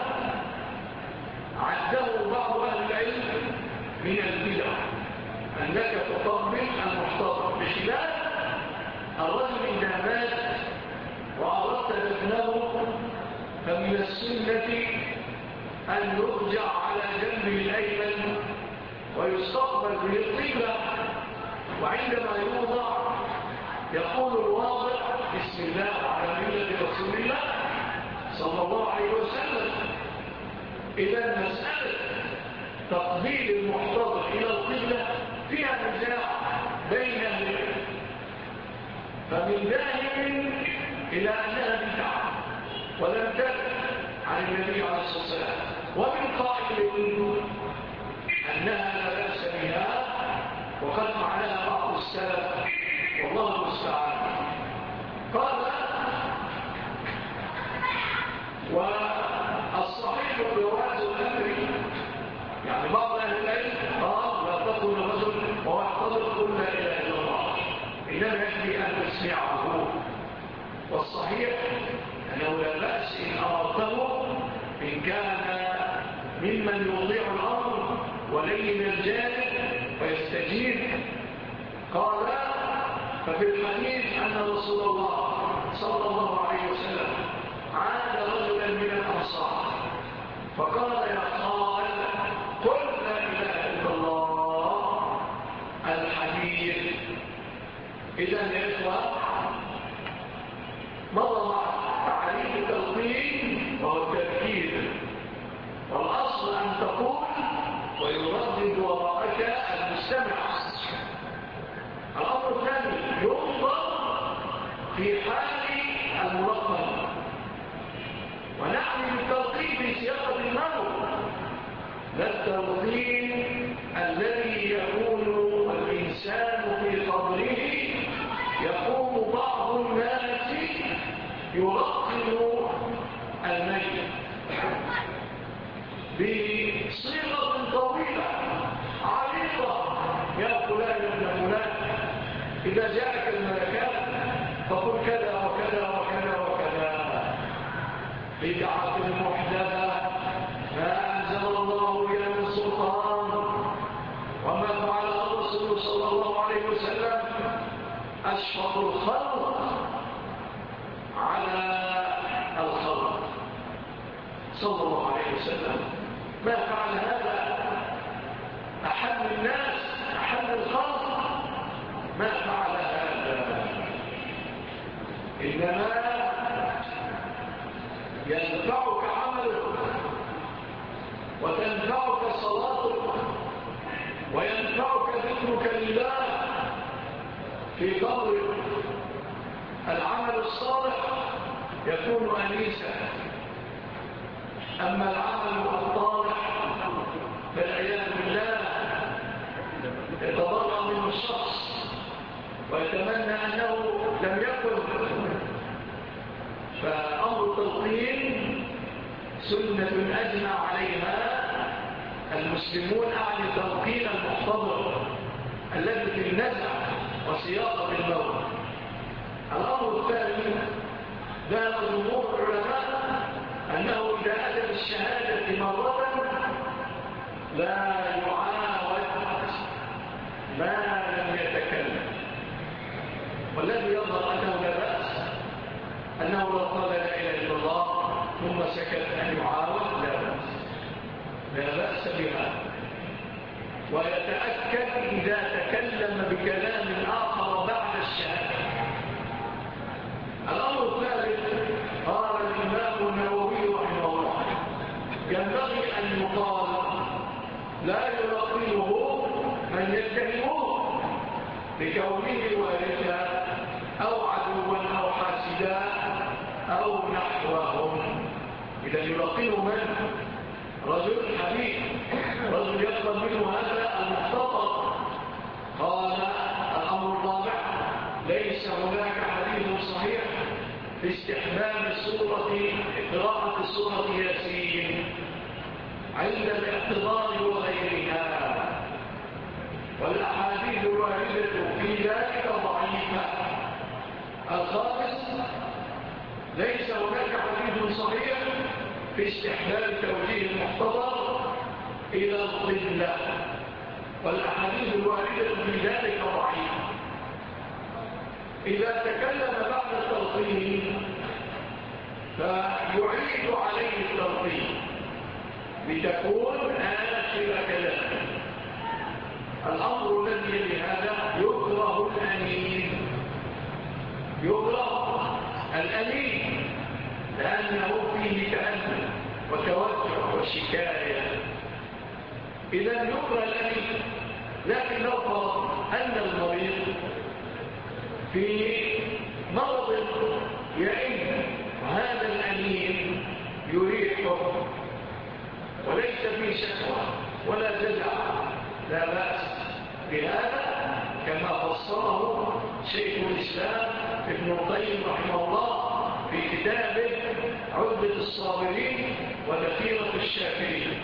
عده بعض أهل العلم من البدع أنك تطبق المحتضر، بخلاف الرجل إذا مات وأردت دفنه فمن السنة أن يرجع على جنبه الأيمن ويستقبل به القبلة، وعندما يوضع يقول الواضع بسم الله على ملة رسول الله صلى الله عليه وسلم. إذا مسألة تقبيل المحتضر إلى القبلة فيها نزاع بين أهل العلم، فمن ذاهب إلى أنها بدعة ولم ترد عن النبي عليه الصلاة والسلام، ومن قائل أنها لا بأس بها وقد فعلها بعض السلف والله المستعان. قال والصحيح جواز الأمر، يعني بعض أهل العلم قال لا تقل الرجل وهو يحتضر قل لا إله إلا الله، إنما يكفي أن تسمعه، والصحيح أنه لا بأس إن أردته إن كان ممن يضيع الأمر ولين الجانب فيستجيب. قال ففي الحديث أن رسول الله صلى الله عليه وسلم عاد رجلا من الأنصار فقال يا خال قل لا إله إلا الله الحديث. إذن يا إخوة مضى مع تعليم التلقين وهو التذكير، والأصل أن تقول ويردد وراءك المستمع. الأمر الثاني ينظر في حال الملقن، ونعني بالتلقين في سياقة النظر، لا التلقين الذي يكون الإنسان في قبره يقوم بعض الناس يلقن الميت بصيغة طويلة عريضة، يا فلان ابن فلان إذا جاءك الملكات فقل كذا وكذا وكذا وكذا، بدعة محدثة ما أنزل الله بها من سلطان، وما فعله الرسول صلى الله عليه وسلم أشفق الخلق على الخلق صلى الله عليه وسلم. ما فعل هذا أحد الناس أحد الخلق، ما فعل هذا، إنما ينفعك عملك وتنفعك صلاتك وينفعك ذكرك لله في قبرك. العمل الصالح يكون أنيسا، أما العمل الطالح فالعياذ بالله يتضرع منه الشخص ويتمنى أنه لم يكن. فأمر التلقين سنة أجمع عليها المسلمون، أعني تلقين المحتضر الذي في النزع وسياقة الموت. الأمر الثاني ذهب جمهور العلماء أنه إذا أتى بالشهادة مرة لا يعاود ما لم يتكلم، والذي يظهر أنه لا بأس أنه لو قال لا إله إلا الله ثم سكت أن يعاود لا بأس، لا بأس بها، ويتأكد إذا تكلم بكلام آخر بعد الشهادة. الأمر الثالث قال الإمام النووي رحمه الله ينبغي أن يقال لا يلقنه من يتهمه بكونه وارثا أو عدوا أو حاسدا أو نحوهم. إذا يلقنه من؟ رجل حبيب، رجل يطلب منه هذا المختصر. قال الأمر الرابع ليس هناك حديث صحيح في استحباب سورة قراءة سورة ياسين عند الاحتضار وغيرها، والأحاديث الواردة في ذلك ضعيفة. الخامس، ليس هناك حديث صحيح في استحباب توجيه المحتضر إلى القبلة، والأحاديث الواردة في ذلك ضعيفة. إذا تكلم بعد التلقين فيعيد عليه التلقين لتكون آخر كلامه. الأمر الذي لهذا يكره الأمين، يكره الأمين لأنه فيه تأمل وتوجع وشكاية، إذا يكره الأمين. لكن لو فرض أن المريض في مرض يئن وهذا الأمين يريحه وليس فيه شكوى ولا جزع، لا بأس بهذا، كما فصله شيخ الإسلام ابن القيم رحمه الله في كتابه عدة الصابرين وذخيرة الشاكرين.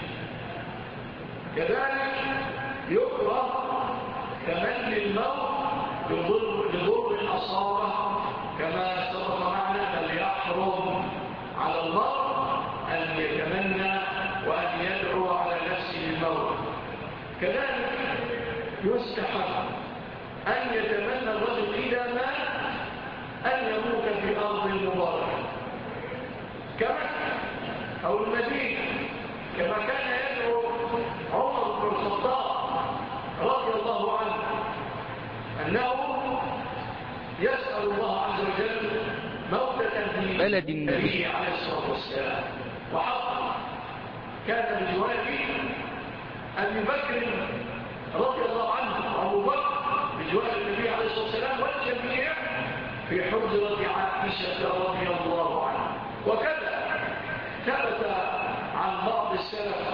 كذلك يكره تمني الموت لضر أصابه، كما سبق معنا بل يحرم على المرء أن يتمنى وأن يدعو على نفسه الموت. كذلك يستحب أن يتمنى الرجل إذا مات أن يموت في أرض مباركة كمكة أو المدينة، كما كان يدعو عمر بن الخطاب رضي الله عنه أنه يسأل الله عز وجل موتة في بلد النبي عليه الصلاة والسلام. وحق كان من جواره أبي بكر رضي الله عنه وأبو بكر بجوار النبي عليه الصلاة والسلام والجميع في حجرة عائشة رضي الله عنها. وكذا ثبت عن بعض السلف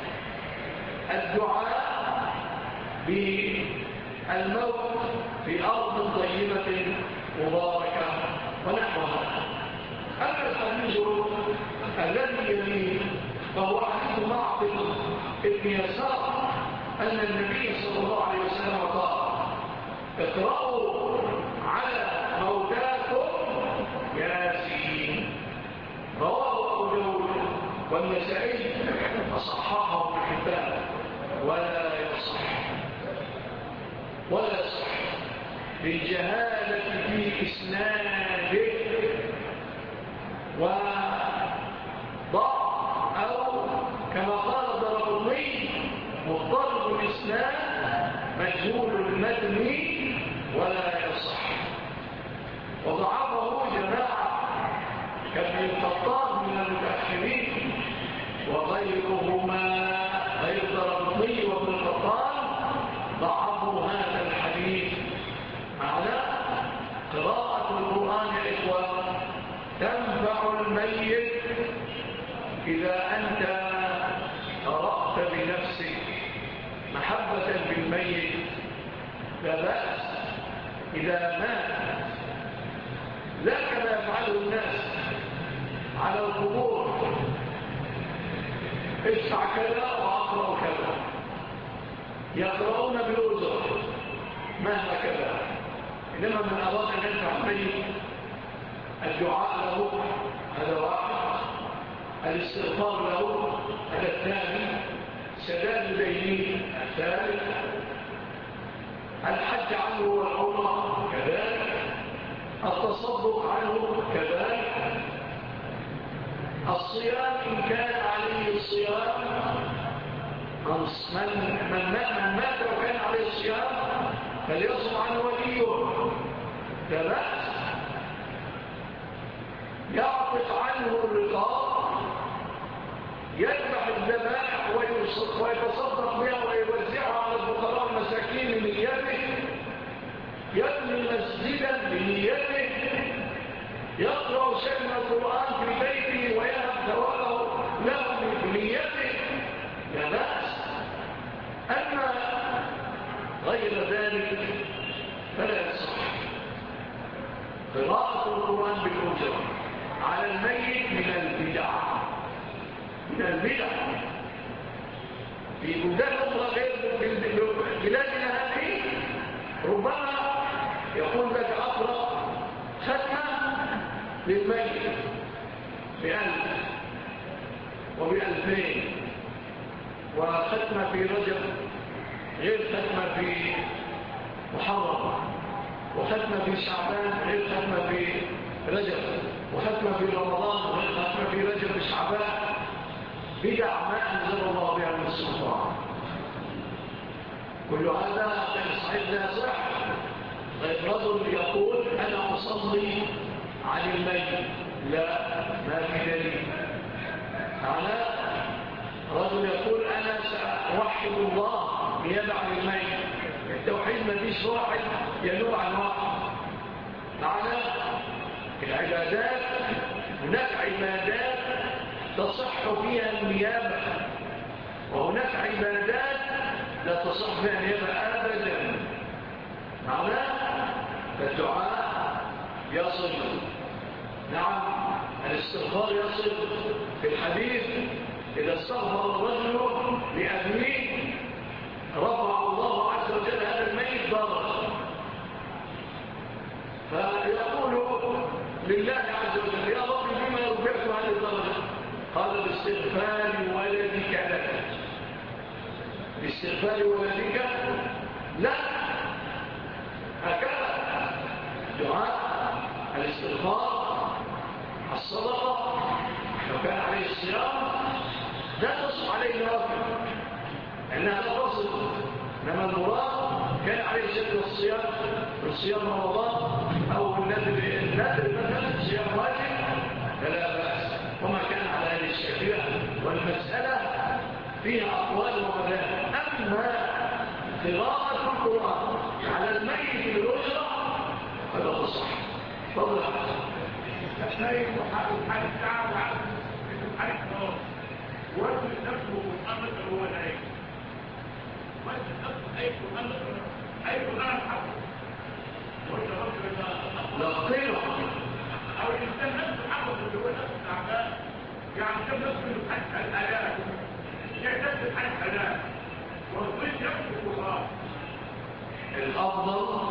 الدعاء بالموت في أرض طيبة مباركة ونحوها. أما الحديث الذي يليه فهو حديث معقل ابن يسار أن النبي صلى الله عليه وسلم قال: اقرأوا على موتاكم ياسين. رواه أبو داود والنسائي فصححه ابن حبان ولا يصح ولا يصح للجهالة في إسناده وضع أو كما قال الدرقطني مضطرب الإسناد مجهول المتن ولا يصح. وضعفه جماعة كابن الخطاب من المتأخرين وغيرهما غير الدرقطني وابن الخطاب ضعفوا هذا الحديث. معنى قراءة القرآن يا إخوة تنفع الميت إذا أنت قرأت بنفسك محبة بالميت، لا بأس إذا مات، لا كما يفعله الناس على القبور: ادفع كذا وأقرأ كذا، يقرؤون بالأجر مهما كذا. إنما من أراد أن يدفع الميت الدعاء له هذا واحد، الاستغفار له هذا الثاني، سداد دينه الثالث، الحج عنه والعمرة كذلك، التصدق عنه كذلك، الصيام إن كان عليه الصيام، من, من, من مات وكان عليه الصيام فليصم عنه وليه لا بأس، يعطق عنه الرقاب، يذبح الذبائح ويتصدق بها ويوزعها على الفقراء والمساكين بنيته، يبني مسجدا بنيته، يقرأ شيئا من القرآن في بيته ويهب ثوابه له بنيته، لا بأس. أما غير ذلك فلا يصح. قراءة القرآن بالأجر على الميت من البدع، من البدع في بلدان أخرى غير بلادنا هذه ربما يقول لك أقرأ ختمة للميت بألف وبألفين، وختمة في رجب غير ختمة في محرم، وختمة في شعبان غير ختمة في رجب، وختمة في رمضان غير ختمة في رجب وشعبان. بدع ما أنزل الله بها من السلطان. كل هذا غير صحيح لا صح. غير رجل يقول أنا أصلي عن الميت، لا، ما في دليل. أنا رجل يقول أنا سأوحد الله نيابة عن الميت. التوحيد ما فيش واحد ينوب عن واحد. معنى العبادات هناك عبادات تصح فيها النيابة، وهناك عبادات لا تصح فيها النيابة أبدا. معنى الدعاء يصل، نعم، الاستغفار يصل. في الحديث إذا استغفر الرجل لأبيه رفع الله عز وجل هذا الميت درجة، فيقول لله عز وجل يا رب بما رفعت هذه الدرجة؟ قال باستغفار ولدك لك. باستغفار ولدك لا، هكذا دعاء الاستغفار، الصدقة لو كان عليه الصيام لا تصح عليه نوافل انها لا تصل، انما المراد كان عليه شد الصيام من صيام رمضان او النذر النذر مثلا صيام واجب فلا باس، وما كان على هذه الشكله. والمساله فيها اقوال ومذاهب. اما قراءه القران على الميت بالأجرة فلا تصح. تفضل يا الشيء وحال الشعب حال النار وزن نفسه محمد هو العين، وزن نفسه أي محمد أي محمد حقه وإذا ربنا لقينا أو الإنسان نفسه حقه اللي هو نفسه تعبان، يعني كم نفسه حتى الآلام يعتد حتى الآلام والظل يمسك الله. الأفضل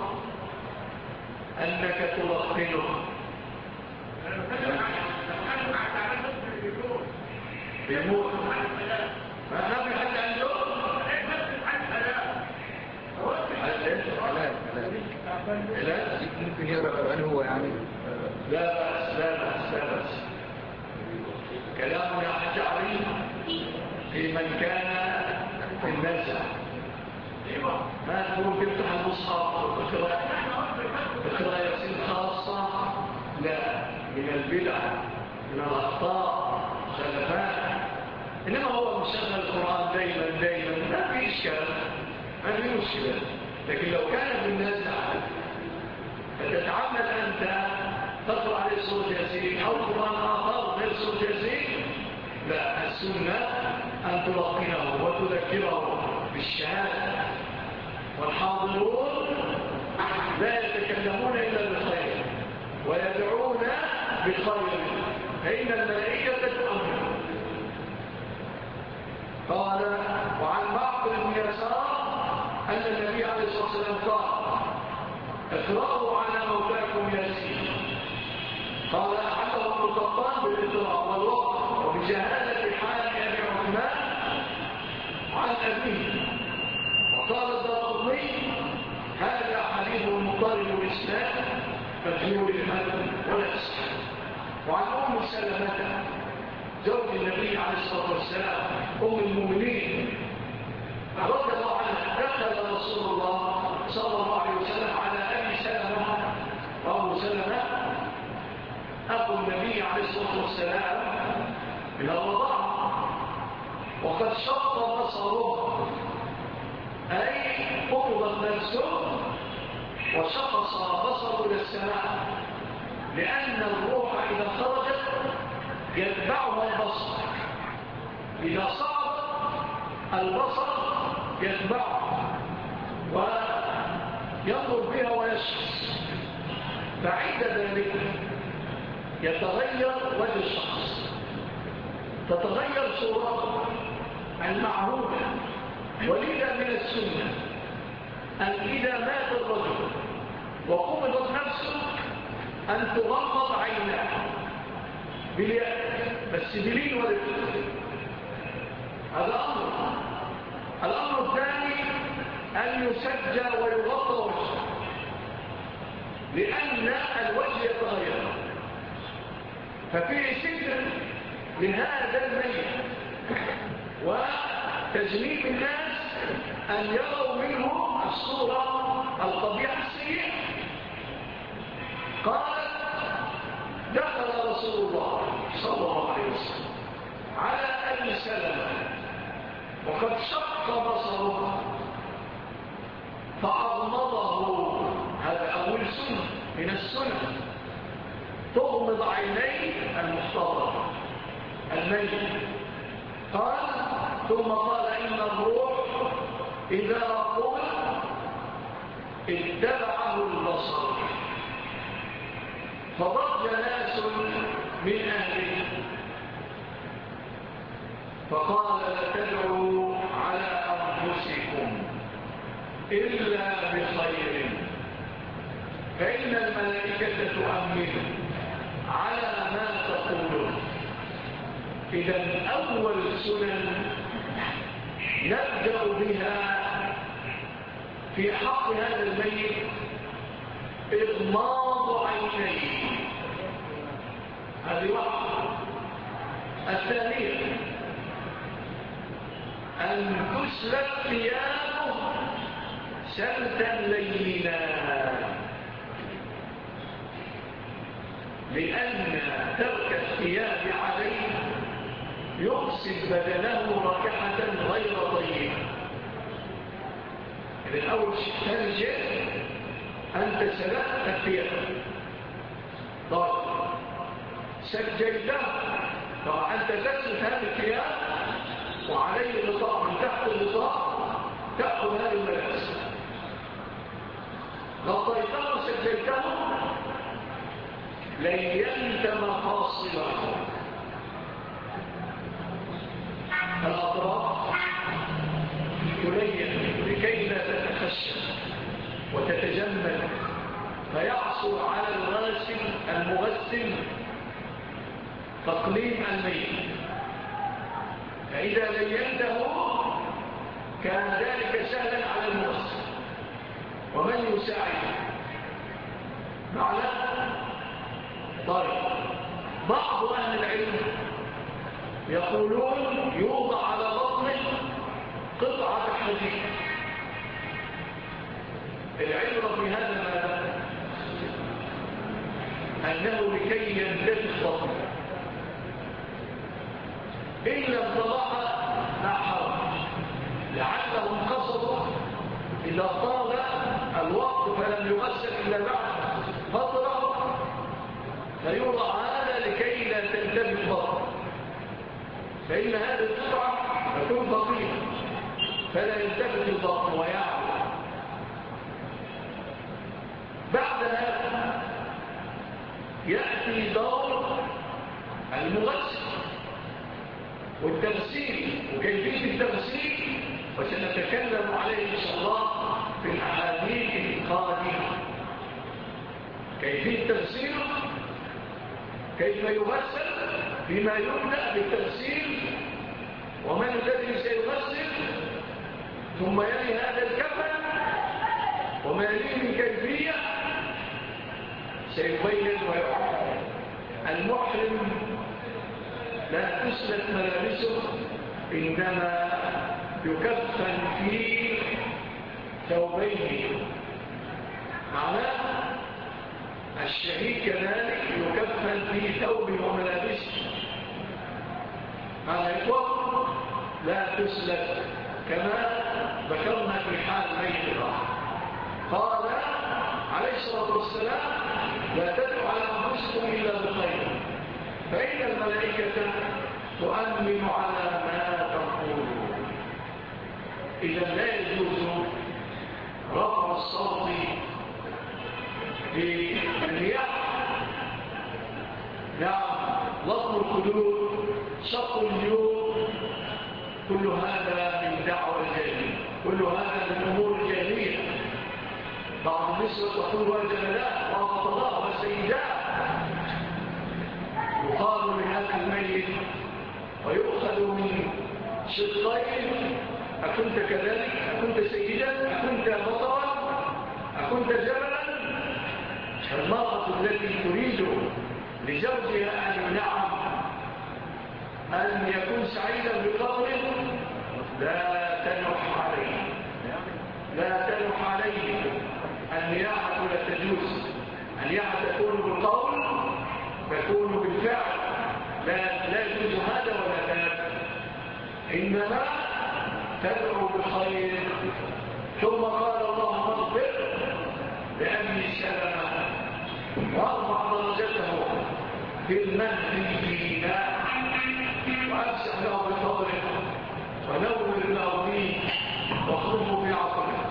أنك تلقنه. أنا بتكلم عن تعبان نفسه اليوم بيموت ما في حد عنده لا ممكن يقرأ القرآن هو يعني لا بأس لا بأس لا بأس. كلامنا عن جعلي في من كان في النزع ما تقول تفتح المصحف وتقرأ ياسين خاصة، لا، من البدع من الأخطاء خلفان. إنما هو مشغل القرآن دايما دايما ما في إشكال، ما في مشكلة. لكن لو كان في النزع فتتعمد أنت تقرأ عليه سورة ياسين أو قرآن آخر غير سورة ياسين، لا، السنة أن تلقنه وتذكره بالشهادة. والحاضرون لا يتكلمون إلا بالخير ويدعون بالخير فإن الملائكة تؤمن. قال وعن معقل بن يسار أن النبي عليه الصلاة والسلام قال اقرأوا على موتاكم ياسين. قال حتى المطبان بالإقراء والوقت وبشهادة حال أبي عثمان عن أبيه. وقال الدارقطني هذا حديث مضطرب الإسلام مجهول المتن ولا يصح. وعن أم سلمة زوج النبي عليه الصلاة والسلام أم المؤمنين رضي الله عنها دخل رسول الله صلى الله عليه وسلم على أبي سلمة وأبو سلمة أبو النبي عليه الصلاة والسلام من الرضاعة وقد شط بصره أي قبضت نفسه وشخص بصره إلى السماء، لأن الروح إذا خرجت يتبعها البصر، إذا صعد البصر يتبعها وينظر بها ويشخص. فعند ذلك يتغير وجه الشخص، تتغير صورته المعهودة. ولذا من السنة أن إذا مات الرجل وقبضت نفسه أن تغمض عيناه بالياء بس بلين ولا بلين. هذا أمر. الأمر الثاني أن يسجى ويغطى وجهه، لأن الوجه يتغير، ففيه ستر لهذا الميت وتجنيب الناس أن يروا منه الصورة القبيحة السيئة. قال دخل رسول الله صلى الله عليه وسلم على أبي سلمة وقد شق بصره فأغمضه. هذا أول سنة من السنة، تغمض عينيه المحتضر الميت. قال ثم قال إن الروح إذا رقم اتبعه البصر. فضج ناس من أهله فقال لا تدعوا على أنفسكم إلا بخير فإن الملائكة تؤمن على ما تقولون. إذن أول سنن نبدأ بها في حق هذا الميت إغماض عينيه، هذه واحدة. الثانية أن تسلك ثيابه سلتا لينا، لأن ترك الثياب عليه يقصد بدنه ركحة غير طيبة. إذن أول شيء ثاني شيء أنت سلكت الثياب. طيب سجيته، طبعا أنت تسلك هذه الثياب وعليه غطاء، من تحت الغطاء تأخذ هذه الملابس. غطيته وسجيته لينت مفاصله الأطراف تلين لكي لا تتخشى وتتجمل فيحصل على الغاسل المغسل تقليم الميت. فإذا لينته كان ذلك سهلا على المغسل ومن يساعد معنا. طيب بعض أهل العلم يقولون يوضع على بطنه قطعة حديد. العبرة في هذا ماذا؟ أنه لكي يندفع بطنه، إلا الضلاحة لا حرج، لعلهم قصدوا إذا طال الوقت فلم يغسل إلا بعد فترة فيوضع هذا لكي لا تندفع بطنه، فإن هذه القطعة تكون بطيئة فلا يلتفت البطن ويعمل. بعد هذا يأتي دور المغسل والتغسيل وكيفية التغسيل، وسنتكلم عليه إن شاء الله في الأحاديث القادمة. كيفية التغسيل، كيف يغسل، بما يبدأ بالتغسيل ومن الذي سيغسل، ثم يلي هذا الكفن وما يليه من كيفية سيبين ويعلم. المحرم لا تسلت ملابسه، إنما يكفن في ثوبين. معناه الشهيد كذلك يكفن في ثوب وملابسه. هذا يقول لا تسلت كما ذكرنا في حال ميت الآخر. قال عليه الصلاة والسلام لا تدعوا على أنفسكم إلا بخير فإن الملائكة تؤمن على ما تقولون. إذا لا يجوز رفع الصوت بالرياح، نعم، لطم الخدود، شق الجيوب، كل هذا من دعوة الجاهلية، كل هذا من أمور الجاهلية. بعض النسوة تقول والجملاء وفضاء وسيدات يقال لهذا الميت ويؤخذ من شقين: أكنت كذلك؟ أكنت سيدا؟ أكنت بطرا؟ أكنت جبلا؟ المرأة التي تريد لزوجها أن ينعم أن يكون سعيدا بقبره لا تنح عليه، لا تنح عليه. النياحة لا تجوز. النياحة تكون بالقول، تكون بالفعل، لا لا يجوز هذا ولا ذاك، إنما تدعو بالخير. ثم قال: اللهم اغفر لأبي سلمة وارفع درجته في المهديين وأفسح له بفضلك ونور له فيه واخلفه في عقله.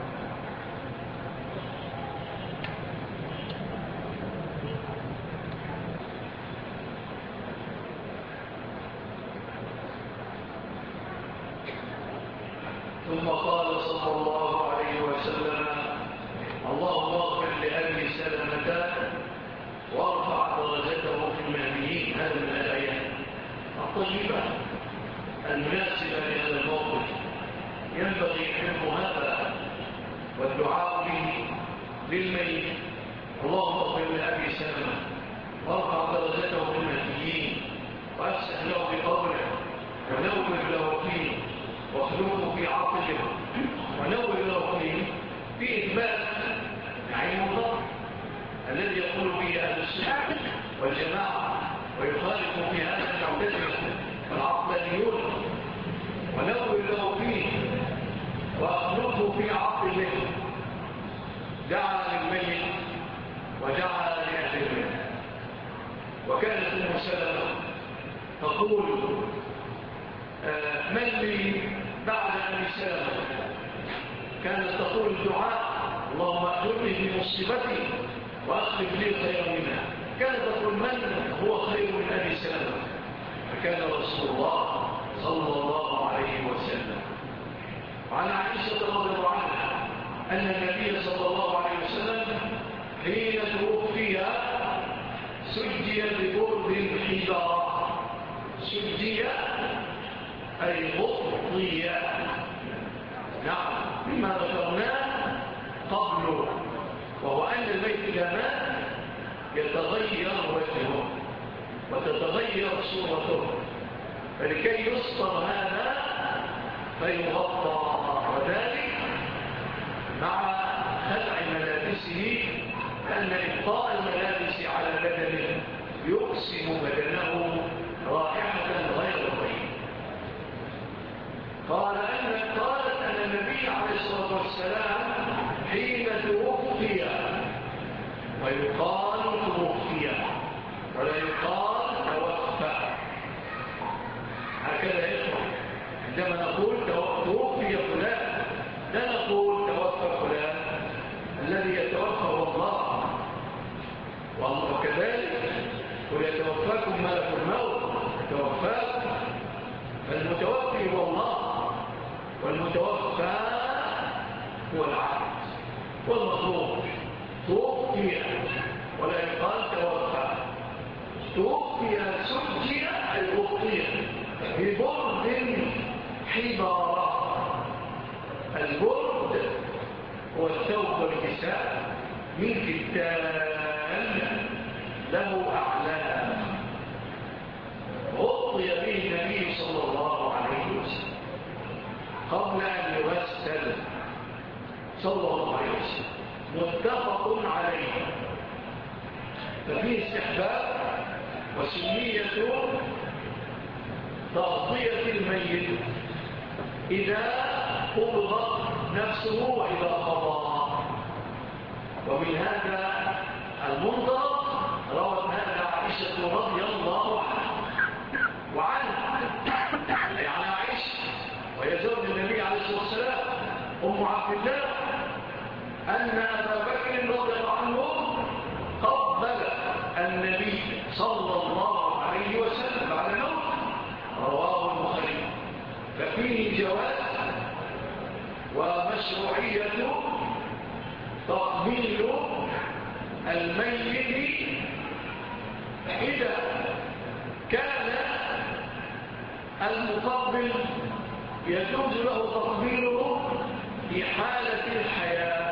ثم قال صلى الله عليه وسلم: اللهم اغفر لأبي سلمة وارفع درجته في المهديين. هذا من الآيات الطيبة المناسبة لهذا الموقف، ينبغي حفظ هذا والدعاء به للميت. اللهم اغفر لأبي سلمة وارفع درجته في المهديين وأفسح له بقبره ونور له فيه واخلقه في عقله ونور له فيه في إثبات نعيم الله الذي يقول به أهل السنة والجماعة ويخالف في هذا المعتزلة العقلانيون. ونور له فيه واخلقه في عقله، جعل للميت وجعل لأهل الميت. وكانت أم سلمة تقول: آه من لي بعد أبي سلمة؟ كانت تقول الدعاء: اللهم أخلقني في مصيبتي وأخلف لي خيرا منها. كانت تقول: من هو خير من أبي سلمة؟ فكان رسول الله صلى الله عليه وسلم. وعن عائشة رضي الله عنها أن النبي صلى الله عليه وسلم حين توفي سجي ببرد حجارة. سجي أي غطي، نعم، مما ذكرناه قبل، وهو أن الميت إذا مات يتغير وجهه وتتغير صورته، فلكي يستر هذا فيغطى، وذلك مع خلع ملابسه، لأن إبقاء الملابس على بدنه يقسم بدنه رائحة غير طيبة. قال أن قالت أن النبي عليه الصلاة والسلام حين توفي، ويقال توفي ولا يقال توفى، هكذا يقول. عندما نقول توفي فلان لا نقول توفى فلان، الذي يتوفى هو الله، وكذلك قل يتوفاكم ملك الموت يتوفاكم، فالمتوفي هو الله والمتوفى هو العبد والمخلوق. توفي ولا يقال توفى. توفي سجي أي غطي ببرد حبارة. البرد هو الثوب والكساء من كتان له أعلام، غطي به النبي صلى الله عليه وسلم قبل أن يغسل صلى الله عليه وسلم. متفق عليه. ففيه استحباب وسنية تغطية الميت إذا قبضت نفسه وإذا قضى. ومن هذا المنطق روت هذا عائشة رضي الله عنها وعنها، يعني عائشة وهي زوج النبي عليه الصلاة والسلام أم عبد الله، أن أبا بكر رضي الله عنه قبل النبي صلى الله عليه وسلم بعد موته، رواه البخاري. ففيه جواز ومشروعية تقبيل الميت إذا كان المقبل يجوز له تقبيله في حالة الحياة،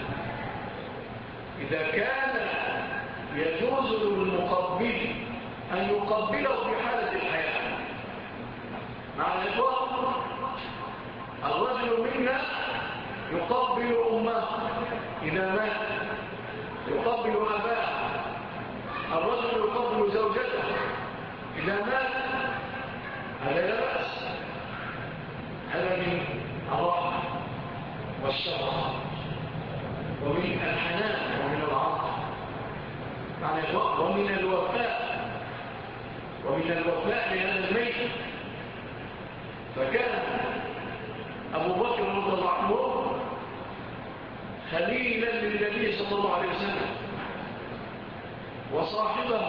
إذا كان يجوز للمقبل أن يقبله في حالة الحياة، معنى الإخوة الرجل منا يقبل أمه إذا مات، يقبل أباه، الرجل يقبل زوجته إذا مات، هذا لا بأس، هذا من الرحمة والشرف ومن الحنان ومن العطف، معنى ومن الوفاء ومن الوفاء لهذا الميت. فكان أبو بكر رضي الله عنه خليلا للنبي صلى الله عليه وسلم وصاحبه،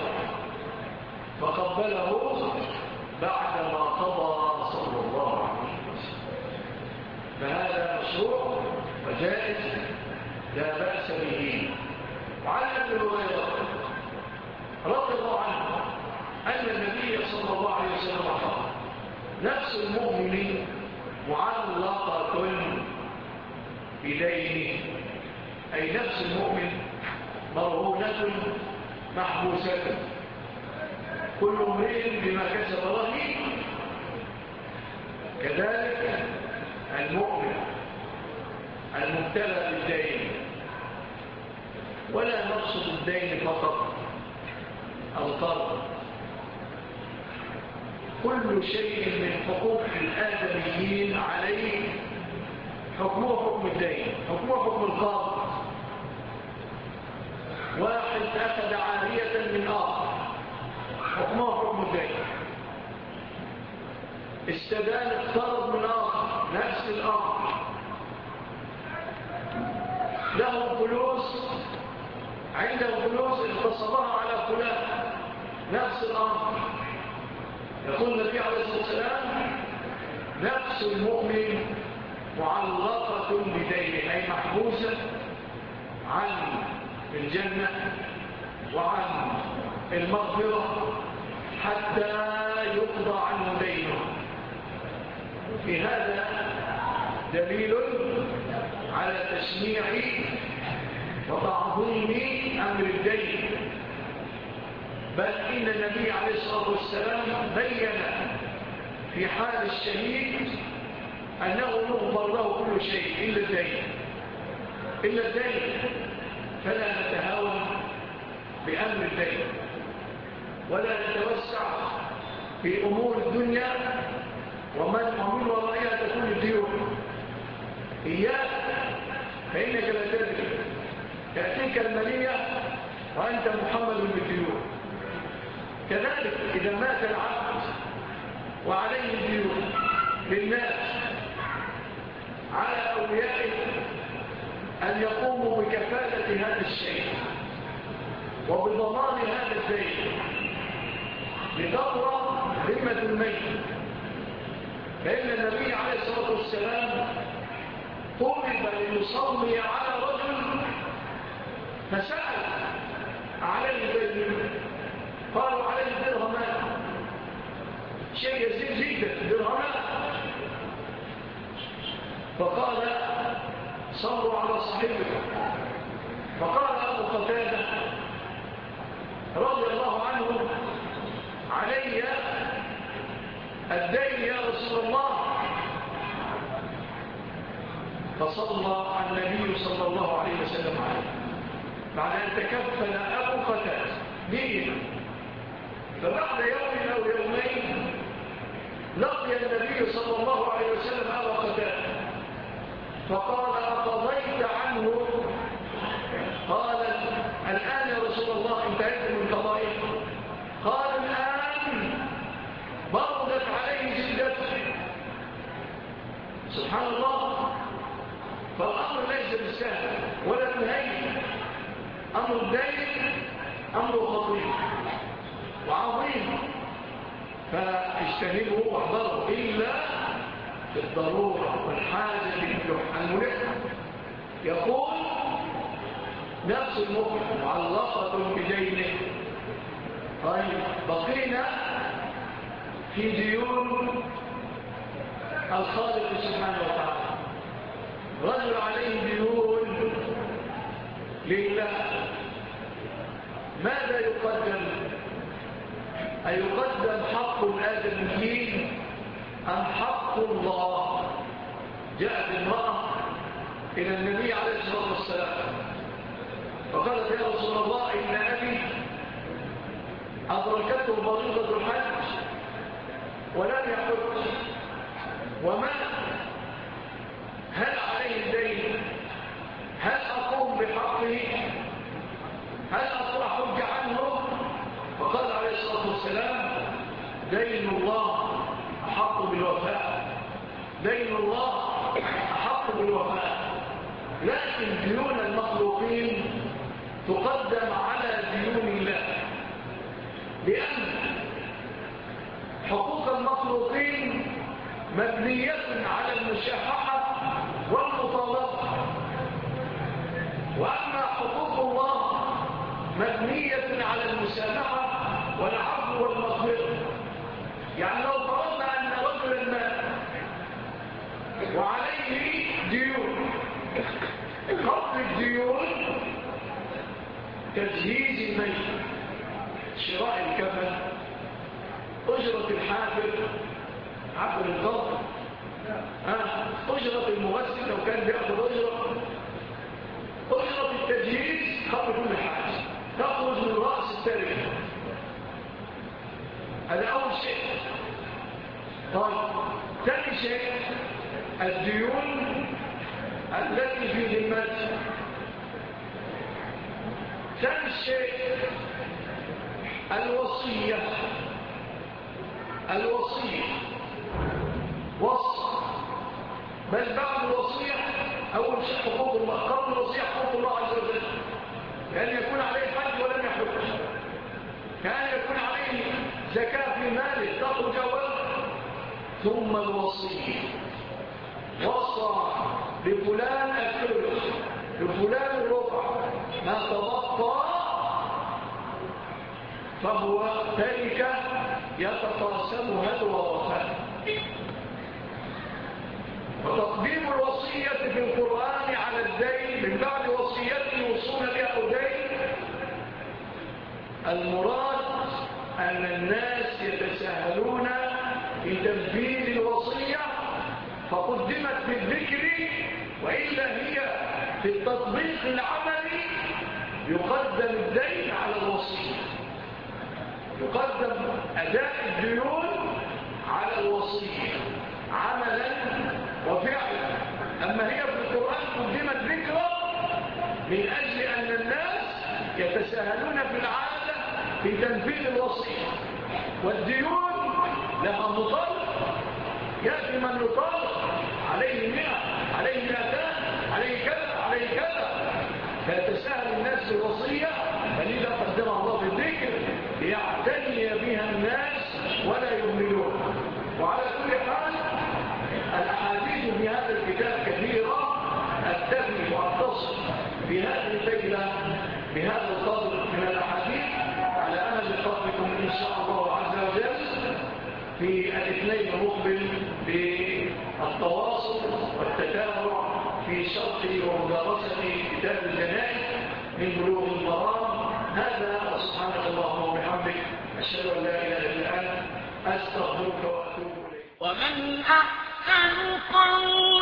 فقبله بعدما قضى صلى الله عليه وسلم، فهذا مشروع وجائز لا بأس به. وعن ابن هريرة رضي الله عنه أن النبي صلى الله عليه وسلم قال: نفس المؤمن معلقة بدينه، أي نفس المؤمن مرهونة محبوسة، كل امرئ بما كسب رهين. كذلك المؤمن المبتلى بالدين، ولا نقصد الدين فقط، القرض، كل شيء من حقوق الآدميين عليه حكمه حكم الدين، حكمه حكم القرض. واحد أخذ عارية من آخر حكمه حكم الدين، استدان اقترض من آخر نفس الأمر، له فلوس، عنده فلوس اغتصبها على فلان نفس الأمر. يقول النبي عليه الصلاة والسلام: نفس المؤمن معلقة بدينه، أي محبوسة عن الجنة وعن المغفرة حتى يقضى عنه دينه. في هذا دليل على تشنيع وتعظيم أمر الدين، بل إن النبي عليه الصلاة والسلام بين في حال الشهيد أنه يغفر له كل شيء إلا الدين، إلا الدين، فلا نتهاون بأمر الدين ولا نتوسع في أمور الدنيا ومن ورائها تكون الديون. إياك فإنك لا تدري، تأتيك المنية وأنت محمد بالديون. كذلك إذا مات العبد وعليه ديون للناس، على أوليائه أن يقوموا بكفالة هذا الشيء وبضمان هذا الدين لتقوى ذمة الميت. فإن النبي عليه الصلاة والسلام طلب ليصلي على رجل فسأل عليه دين، قالوا عليه درهمان، شيء يسير جدا، درهمان. فقال: صلوا على صاحبكم. فقال أبو قتادة رضي الله عنه: علي الدين يا رسول الله. فصلى النبي صلى الله عليه وسلم عليه بعد أن تكفل أبو قتادة به. فبعد يوم أو يومين لقي النبي صلى الله عليه وسلم أبا قتادة فقال: أقضيت عنه؟ قال: الآن يا رسول الله انتهيت من قضائه. قال: الآن بردت عليه جلدته. سبحان الله. فالأمر ليس بالسهل ولا بالهين، أمر الدين أمر خطير وعظيم، فاجتنبوا واحذروا إلا بالضرورة والحاجة الملحة. يقول: نفس المؤمن معلقة بدينه، طيب بقينا في ديون الخالق سبحانه وتعالى. رجل عليه ديون لله، ماذا يقدم؟ أيقدم حق الآدميين أم حق الله؟ جاءت امرأة إلى النبي عليه الصلاة والسلام فقالت يا رسول الله إن أبي أدركته فريضة الحج ولم يحج ومات، هل عليه دين؟ هل أقوم بحقه؟ هل أحج عنه؟ فقال عليه الصلاة والسلام دين الله أحق بالوفاء، دين الله أحق بالوفاء، لكن ديون المخلوقين تقدم على ديون الله، لأن حقوق المخلوقين مبنية على المشاحة والمطالبة، وأما حقوق الله مبنية على المسامحة والعفو والمغفرة. يعني لو فرضنا أن رجلا مات وعليه ديون، قبل الديون تجهيز الميت، شراء الكفن، أجرة الحافر، عفر القبر، أجرة المغسل لو كان بيأخذ أجرة، أجرة التجهيز قبل كل حاجة تخرج من رأس التاريخ. هذا أول شيء. طيب ثاني شيء الديون التي في ذمته. ثالث شيء الوصية. الوصية وصى، بل بعد الوصية أول شيء حقوق الله، قبل الوصية حقوق الله عز وجل، كأن يكون عليه حج ولم يحج، كأن يكون عليه زكاة في ماله تخرج أولا، ثم الوصية. وصى لفلان الثلث، لفلان الربع، ما تبقى فهو تركة يتقاسمها الورثة. وتقديم الوصية في القرآن على الدين من بعد وصيته يوصون بها أو دين، المراد أن الناس يتساهلون في تنفيذ الوصية فقدمت بالذكر، وإلا هي في التطبيق العملي يقدم الدين على الوصية، يقدم أداء الديون على الوصية عملا وفعلا. أما هي في القرآن قدمت ذكرى من أجل أن الناس يتساهلون في العادة في تنفيذ الوصية، والديون لها مطالب، يأتي من يطالب عليه مئة، عليه مئتان، عليه كذا، عليه كذا، فيتساهل الناس في الوصية، فلذا قدمها الله بالذكر ليعتني بها الناس ولا يهملون. وعلى كل حال الأحاديث في هذا الكتاب كثيرة، أكتفي وأتصل بهذه الليلة بهذا القدر من الأحاديث على أمل لقائكم إن شاء الله عز وجل في الاثنين المقبل بالتواصل والتتابع في شرح ومدارسة كتاب الجنائز من بلوغ المرام. هذا وسبحانك اللهم وبحمدك أشهد أن لا إله إلا أنت أستغفرك وأتوب إليك. ومن أحسن قولا